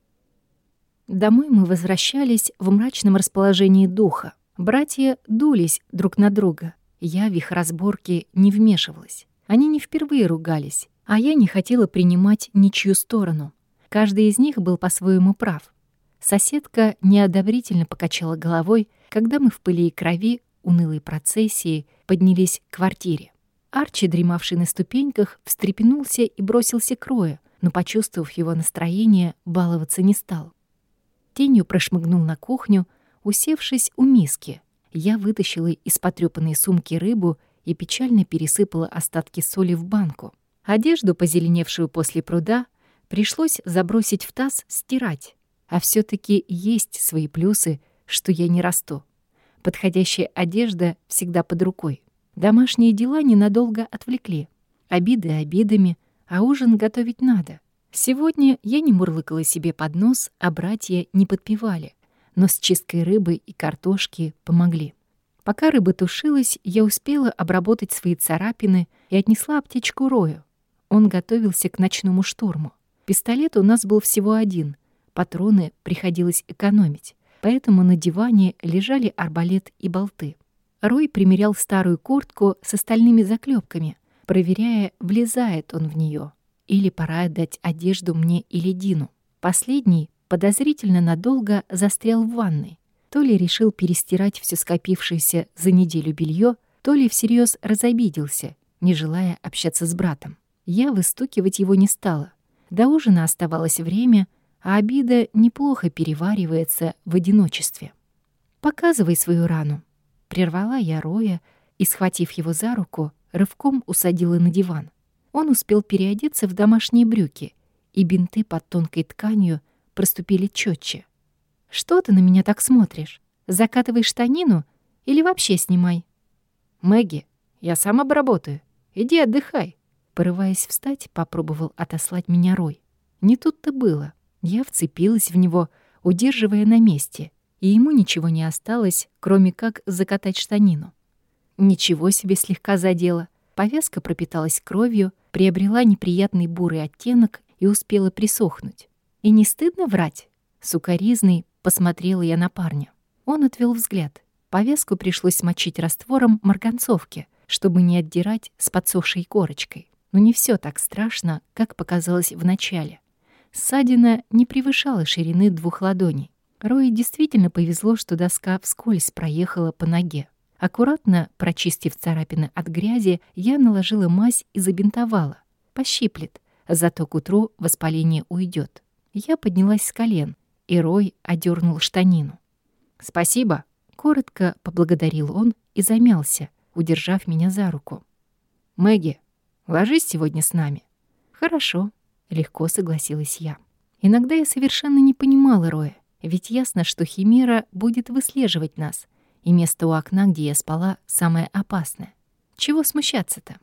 Домой мы возвращались в мрачном расположении духа. Братья дулись друг на друга. Я в их разборки не вмешивалась. Они не впервые ругались, а я не хотела принимать ничью сторону. Каждый из них был по-своему прав. Соседка неодобрительно покачала головой, когда мы в пыли и крови унылой процессии поднялись к квартире. Арчи, дремавший на ступеньках, встрепенулся и бросился к Рою, но, почувствовав его настроение, баловаться не стал. Тенью прошмыгнул на кухню, усевшись у миски. Я вытащила из потрёпанной сумки рыбу и печально пересыпала остатки соли в банку. Одежду, позеленевшую после пруда, пришлось забросить в таз стирать. А всё таки есть свои плюсы, что я не расту. Подходящая одежда всегда под рукой. Домашние дела ненадолго отвлекли. Обиды обидами, а ужин готовить надо. Сегодня я не мурлыкала себе под нос, а братья не подпевали, но с чисткой рыбы и картошки помогли. Пока рыба тушилась, я успела обработать свои царапины и отнесла аптечку Рою. Он готовился к ночному штурму. Пистолет у нас был всего один, патроны приходилось экономить, поэтому на диване лежали арбалет и болты. Рой примерял старую куртку с остальными заклепками, проверяя, влезает он в нее. Или пора отдать одежду мне или Дину. Последний подозрительно надолго застрял в ванной. То ли решил перестирать все скопившееся за неделю белье, то ли всерьез разобиделся, не желая общаться с братом. Я выстукивать его не стала. До ужина оставалось время, а обида неплохо переваривается в одиночестве. «Показывай свою рану», — прервала я Роя и, схватив его за руку, рывком усадила на диван. Он успел переодеться в домашние брюки, и бинты под тонкой тканью проступили чётче. «Что ты на меня так смотришь? Закатывай штанину или вообще снимай?» «Мэгги, я сам обработаю. Иди отдыхай». Порываясь встать, попробовал отослать меня Рой. Не тут-то было. Я вцепилась в него, удерживая на месте, и ему ничего не осталось, кроме как закатать штанину. Ничего себе слегка задела. Повязка пропиталась кровью, приобрела неприятный бурый оттенок и успела присохнуть. «И не стыдно врать?» Сукоризной посмотрела я на парня. Он отвел взгляд. Повязку пришлось смочить раствором марганцовки, чтобы не отдирать с подсохшей корочкой. Но не все так страшно, как показалось вначале. Ссадина не превышала ширины двух ладоней. Рое действительно повезло, что доска вскользь проехала по ноге. Аккуратно прочистив царапины от грязи, я наложила мазь и забинтовала. Пощиплет, зато к утру воспаление уйдет. Я поднялась с колен, и Рой одернул штанину. «Спасибо», — коротко поблагодарил он и замялся, удержав меня за руку. «Мэгги, ложись сегодня с нами». «Хорошо», — легко согласилась я. Иногда я совершенно не понимала Роя, ведь ясно, что Химера будет выслеживать нас, и место у окна, где я спала, самое опасное. Чего смущаться-то?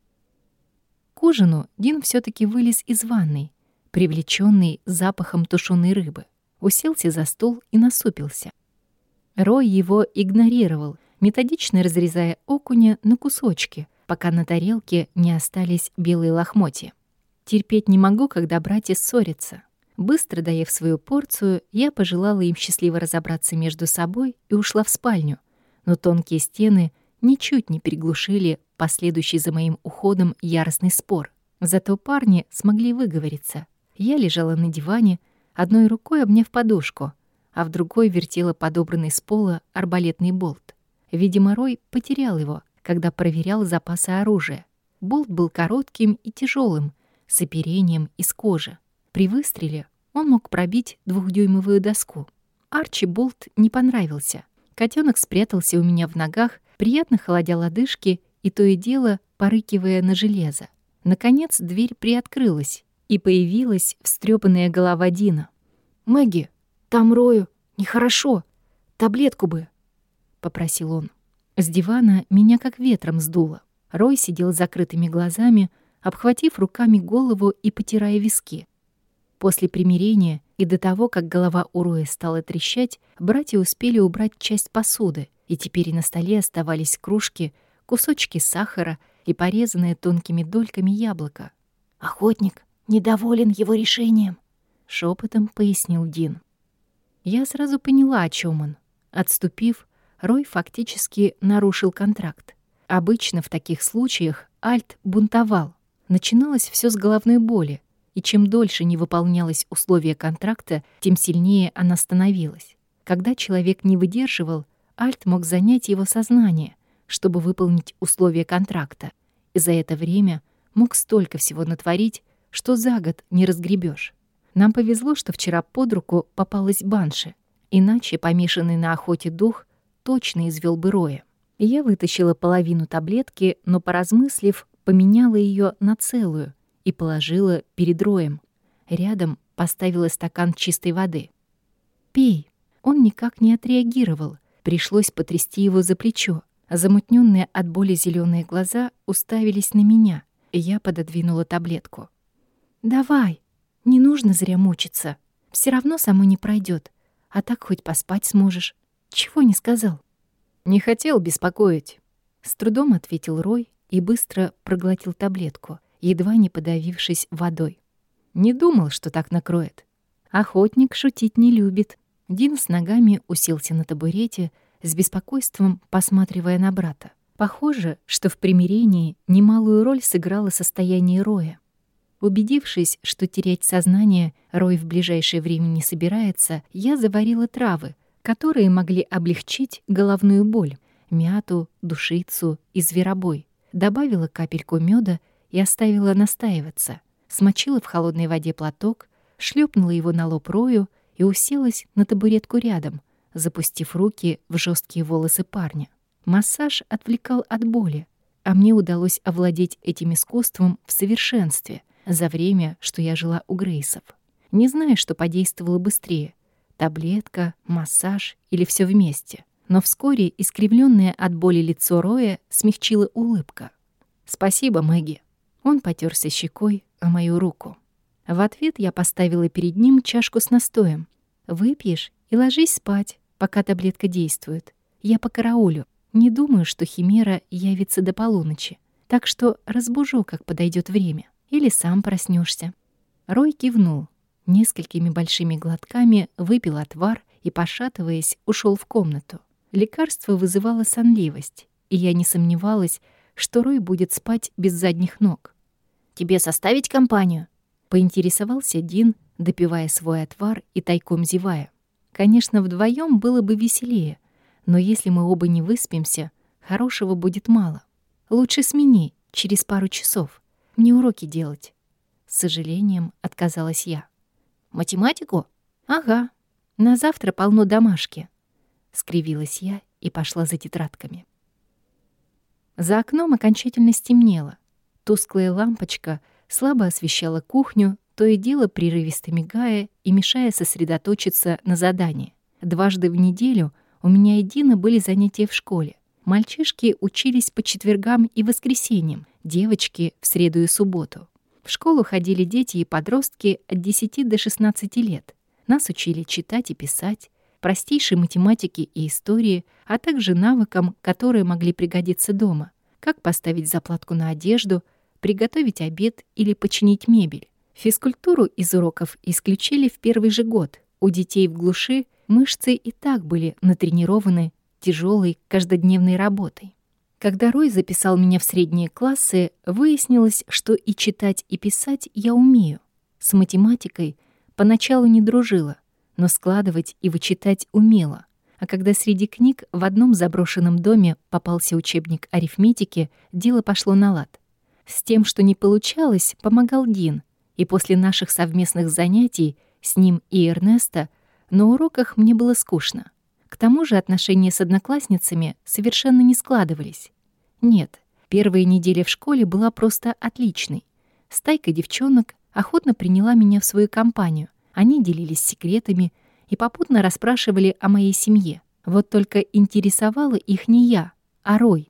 К ужину Дин все таки вылез из ванной, привлеченный запахом тушеной рыбы. уселся за стол и насупился. Рой его игнорировал, методично разрезая окуня на кусочки, пока на тарелке не остались белые лохмотья. Терпеть не могу, когда братья ссорятся. Быстро доев свою порцию, я пожелала им счастливо разобраться между собой и ушла в спальню, но тонкие стены ничуть не приглушили последующий за моим уходом яростный спор. Зато парни смогли выговориться. Я лежала на диване, одной рукой обняв подушку, а в другой вертела подобранный с пола арбалетный болт. Видимо, Рой потерял его, когда проверял запасы оружия. Болт был коротким и тяжелым, с оперением из кожи. При выстреле он мог пробить двухдюймовую доску. Арчи болт не понравился. Котенок спрятался у меня в ногах, приятно холодя лодыжки и то и дело порыкивая на железо. Наконец дверь приоткрылась, и появилась встрёпанная голова Дина. «Мэгги, там Рою нехорошо. Таблетку бы», — попросил он. С дивана меня как ветром сдуло. Рой сидел с закрытыми глазами, обхватив руками голову и потирая виски. После примирения и до того, как голова у Роя стала трещать, братья успели убрать часть посуды, и теперь на столе оставались кружки, кусочки сахара и порезанное тонкими дольками яблоко. «Охотник недоволен его решением», — шепотом пояснил Дин. Я сразу поняла, о чем он. Отступив, Рой фактически нарушил контракт. Обычно в таких случаях Альт бунтовал. Начиналось все с головной боли, и чем дольше не выполнялось условие контракта, тем сильнее она становилась. Когда человек не выдерживал, Альт мог занять его сознание, чтобы выполнить условия контракта, и за это время мог столько всего натворить, что за год не разгребешь. Нам повезло, что вчера под руку попалась банши, иначе помешанный на охоте дух точно извел бы Роя. Я вытащила половину таблетки, но, поразмыслив, поменяла ее на целую и положила перед Роем. Рядом поставила стакан чистой воды. «Пей». Он никак не отреагировал. Пришлось потрясти его за плечо. Замутненные от боли зеленые глаза уставились на меня, и я пододвинула таблетку. «Давай, не нужно зря мучиться. Все равно само не пройдет, а так хоть поспать сможешь. Чего не сказал?» «Не хотел беспокоить», — с трудом ответил Рой и быстро проглотил таблетку, едва не подавившись водой. Не думал, что так накроет. Охотник шутить не любит. Дин с ногами уселся на табурете, с беспокойством посматривая на брата. Похоже, что в примирении немалую роль сыграло состояние Роя. Убедившись, что терять сознание Рой в ближайшее время не собирается, я заварила травы, которые могли облегчить головную боль, мяту, душицу и зверобой. Добавила капельку мёда и оставила настаиваться. Смочила в холодной воде платок, шлепнула его на лоб Рою и уселась на табуретку рядом, запустив руки в жесткие волосы парня. Массаж отвлекал от боли, а мне удалось овладеть этим искусством в совершенстве за время, что я жила у Грейсов. Не знаю, что подействовало быстрее — таблетка, массаж или все вместе. Но вскоре искривленное от боли лицо Роя смягчила улыбка. «Спасибо, Мэгги». Он потёрся щекой о мою руку. В ответ я поставила перед ним чашку с настоем. «Выпьешь и ложись спать, пока таблетка действует. Я покараулю. Не думаю, что химера явится до полуночи. Так что разбужу, как подойдет время. Или сам проснешься». Рой кивнул. Несколькими большими глотками выпил отвар и, пошатываясь, ушел в комнату. Лекарство вызывало сонливость, и я не сомневалась, что Рой будет спать без задних ног. «Тебе составить компанию?» — поинтересовался Дин, допивая свой отвар и тайком зевая. Конечно, вдвоем было бы веселее, но если мы оба не выспимся, хорошего будет мало. Лучше смени через пару часов. Мне уроки делать. С сожалением отказалась я. «Математику?» «Ага. На завтра полно домашки». Скривилась я и пошла за тетрадками. За окном окончательно стемнело. Тусклая лампочка слабо освещала кухню, то и дело прерывисто мигая и мешая сосредоточиться на задании. Дважды в неделю у меня и Дина были занятия в школе. Мальчишки учились по четвергам и воскресеньям, девочки — в среду и субботу. В школу ходили дети и подростки от десяти до шестнадцати лет. Нас учили читать и писать, простейшей математике и истории, а также навыкам, которые могли пригодиться дома, как поставить заплатку на одежду, приготовить обед или починить мебель. Физкультуру из уроков исключили в первый же год. У детей в глуши мышцы и так были натренированы тяжелой каждодневной работой. Когда Рой записал меня в средние классы, выяснилось, что и читать, и писать я умею. С математикой поначалу не дружила, но складывать и вычитать умела. А когда среди книг в одном заброшенном доме попался учебник арифметики, дело пошло на лад. С тем, что не получалось, помогал Дин, и после наших совместных занятий с ним и Эрнеста на уроках мне было скучно. К тому же отношения с одноклассницами совершенно не складывались. Нет, первая неделя в школе была просто отличной. Стайка девчонок охотно приняла меня в свою компанию. Они делились секретами и попутно расспрашивали о моей семье. Вот только интересовала их не я, а Рой.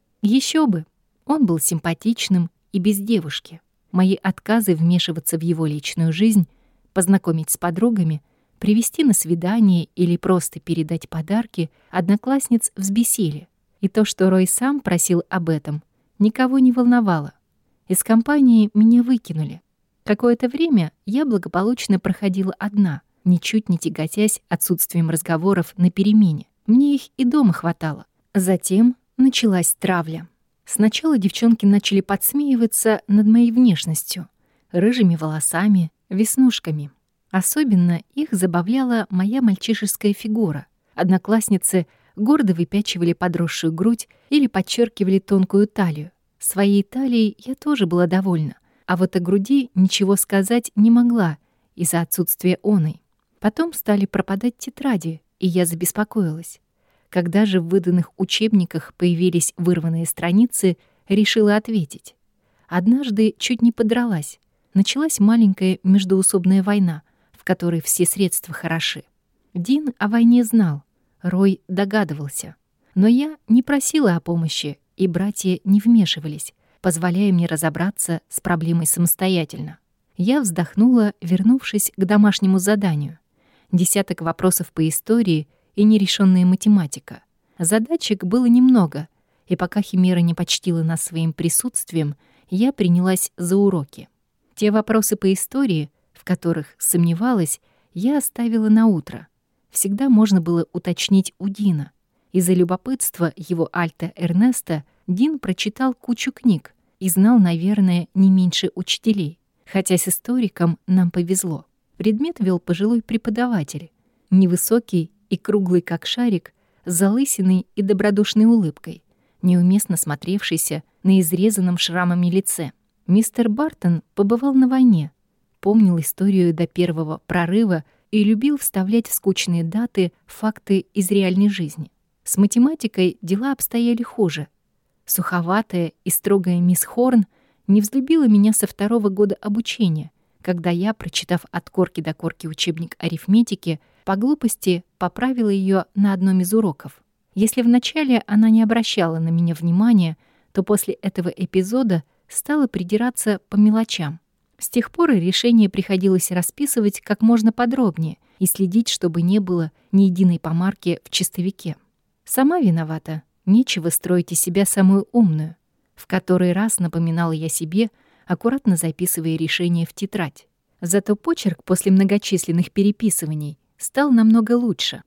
Еще бы, он был симпатичным и без девушки. Мои отказы вмешиваться в его личную жизнь, познакомить с подругами, привести на свидание или просто передать подарки одноклассниц взбесили. И то, что Рой сам просил об этом, никого не волновало. Из компании меня выкинули. Какое-то время я благополучно проходила одна, ничуть не тяготясь отсутствием разговоров на перемене. Мне их и дома хватало. Затем началась травля. Сначала девчонки начали подсмеиваться над моей внешностью, рыжими волосами, веснушками. Особенно их забавляла моя мальчишеская фигура. Одноклассницы гордо выпячивали подросшую грудь или подчеркивали тонкую талию. Своей талией я тоже была довольна, а вот о груди ничего сказать не могла из-за отсутствия оной. Потом стали пропадать тетради, и я забеспокоилась. Когда же в выданных учебниках появились вырванные страницы, решила ответить. Однажды чуть не подралась. Началась маленькая междоусобная война, в которой все средства хороши. Дин о войне знал, Рой догадывался. Но я не просила о помощи, и братья не вмешивались, позволяя мне разобраться с проблемой самостоятельно. Я вздохнула, вернувшись к домашнему заданию. Десяток вопросов по истории и нерешенная математика. Задачек было немного, и пока Химера не почтила нас своим присутствием, я принялась за уроки. Те вопросы по истории, в которых сомневалась, я оставила на утро. Всегда можно было уточнить у Дина. Из-за любопытства его альта Эрнеста Дин прочитал кучу книг и знал, наверное, не меньше учителей. Хотя с историком нам повезло. Предмет вел пожилой преподаватель, невысокий и круглый как шарик, с залысиной и добродушной улыбкой, неуместно смотревшийся на изрезанном шрамами лице. Мистер Бартон побывал на войне, помнил историю до первого прорыва и любил вставлять в скучные даты факты из реальной жизни. С математикой дела обстояли хуже. Суховатая и строгая мисс Хорн не взлюбила меня со второго года обучения, когда я, прочитав от корки до корки учебник арифметики, по глупости поправила ее на одном из уроков. Если вначале она не обращала на меня внимания, то после этого эпизода стала придираться по мелочам. С тех пор решение приходилось расписывать как можно подробнее и следить, чтобы не было ни единой помарки в чистовике. Сама виновата, нечего строить из себя самую умную. В который раз напоминала я себе, аккуратно записывая решение в тетрадь. Зато почерк после многочисленных переписываний стал намного лучше.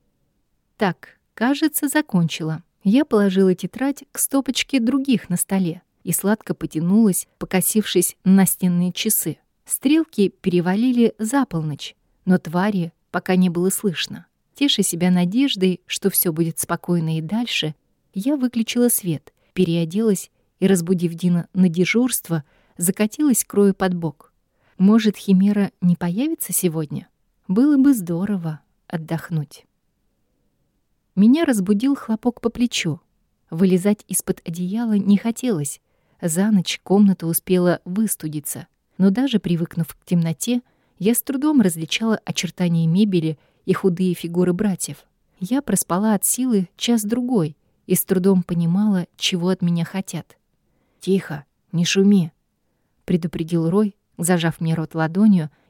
Так, кажется, закончила. Я положила тетрадь к стопочке других на столе и сладко потянулась, покосившись на настенные часы. Стрелки перевалили за полночь, но твари пока не было слышно. Теша себя надеждой, что все будет спокойно и дальше, я выключила свет, переоделась и, разбудив Дина на дежурство, закатилась к Рою под бок. Может, Химера не появится сегодня? Было бы здорово отдохнуть. Меня разбудил хлопок по плечу. Вылезать из-под одеяла не хотелось. За ночь комната успела выстудиться. Но даже привыкнув к темноте, я с трудом различала очертания мебели и худые фигуры братьев. Я проспала от силы час-другой и с трудом понимала, чего от меня хотят. «Тихо, не шуми», — предупредил Рой, зажав мне рот ладонью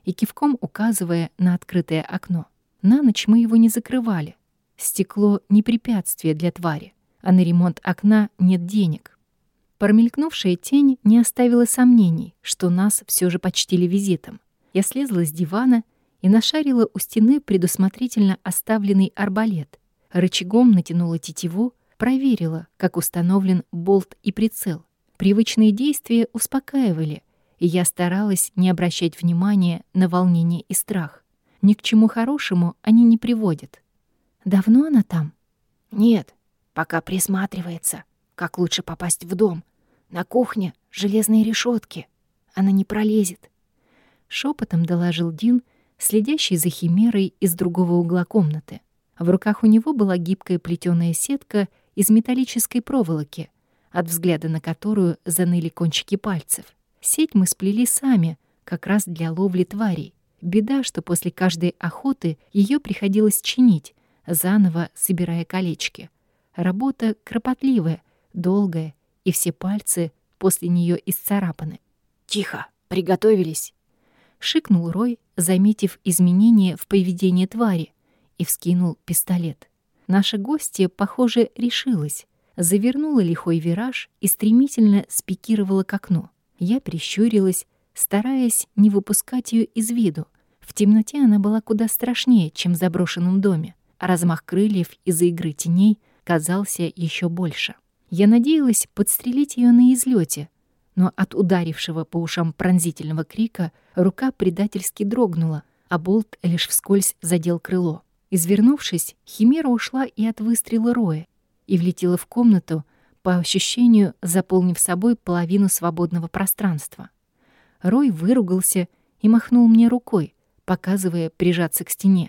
и кивком указывая на открытое окно. На ночь мы его не закрывали. Стекло — не препятствие для твари, а на ремонт окна нет денег. Промелькнувшая тень не оставила сомнений, что нас все же почтили визитом. Я слезла с дивана и нашарила у стены предусмотрительно оставленный арбалет. Рычагом натянула тетиву, проверила, как установлен болт и прицел. Привычные действия успокаивали, и я старалась не обращать внимания на волнение и страх. Ни к чему хорошему они не приводят. «Давно она там?» «Нет, пока присматривается, как лучше попасть в дом. На кухне железные решетки. Она не пролезет». Шепотом доложил Дин, следящий за химерой из другого угла комнаты. В руках у него была гибкая плетёная сетка из металлической проволоки, от взгляда на которую заныли кончики пальцев. Сеть мы сплели сами, как раз для ловли тварей. Беда, что после каждой охоты ее приходилось чинить, заново собирая колечки. Работа кропотливая, долгая, и все пальцы после нее исцарапаны. «Тихо, приготовились!» — шикнул Рой, заметив изменения в поведении твари, и вскинул пистолет. Наша гостья, похоже, решилась, завернула лихой вираж и стремительно спикировала к окну. Я прищурилась, стараясь не выпускать ее из виду. В темноте она была куда страшнее, чем в заброшенном доме, а размах крыльев из-за игры теней казался еще больше. Я надеялась подстрелить ее на излете, но от ударившего по ушам пронзительного крика рука предательски дрогнула, а болт лишь вскользь задел крыло. Извернувшись, химера ушла и от выстрела Роя, и влетела в комнату, по ощущению заполнив собой половину свободного пространства. Рой выругался и махнул мне рукой, показывая прижаться к стене.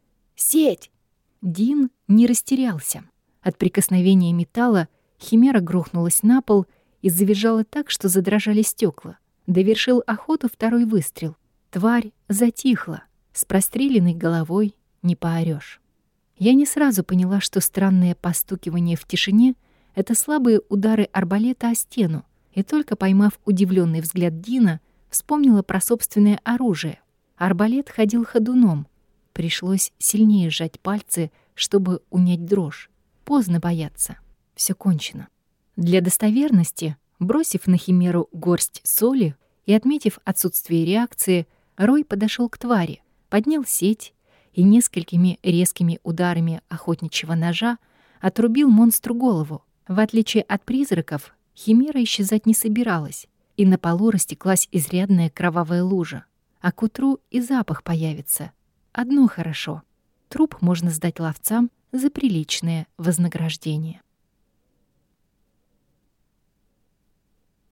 «Сеть!» Дин не растерялся. От прикосновения металла химера грохнулась на пол и завизжала так, что задрожали стекла. Довершил охоту второй выстрел. Тварь затихла. С простреленной головой не поорёшь. Я не сразу поняла, что странное постукивание в тишине — это слабые удары арбалета о стену, и только поймав удивленный взгляд Дина, вспомнила про собственное оружие. Арбалет ходил ходуном. Пришлось сильнее сжать пальцы, чтобы унять дрожь. Поздно бояться. Все кончено. Для достоверности, бросив на химеру горсть соли и отметив отсутствие реакции, Рой подошел к твари, поднял сеть и несколькими резкими ударами охотничьего ножа отрубил монстру голову. В отличие от призраков, химера исчезать не собиралась, и на полу растеклась изрядная кровавая лужа. А к утру и запах появится. Одно хорошо. Труп можно сдать ловцам за приличное вознаграждение.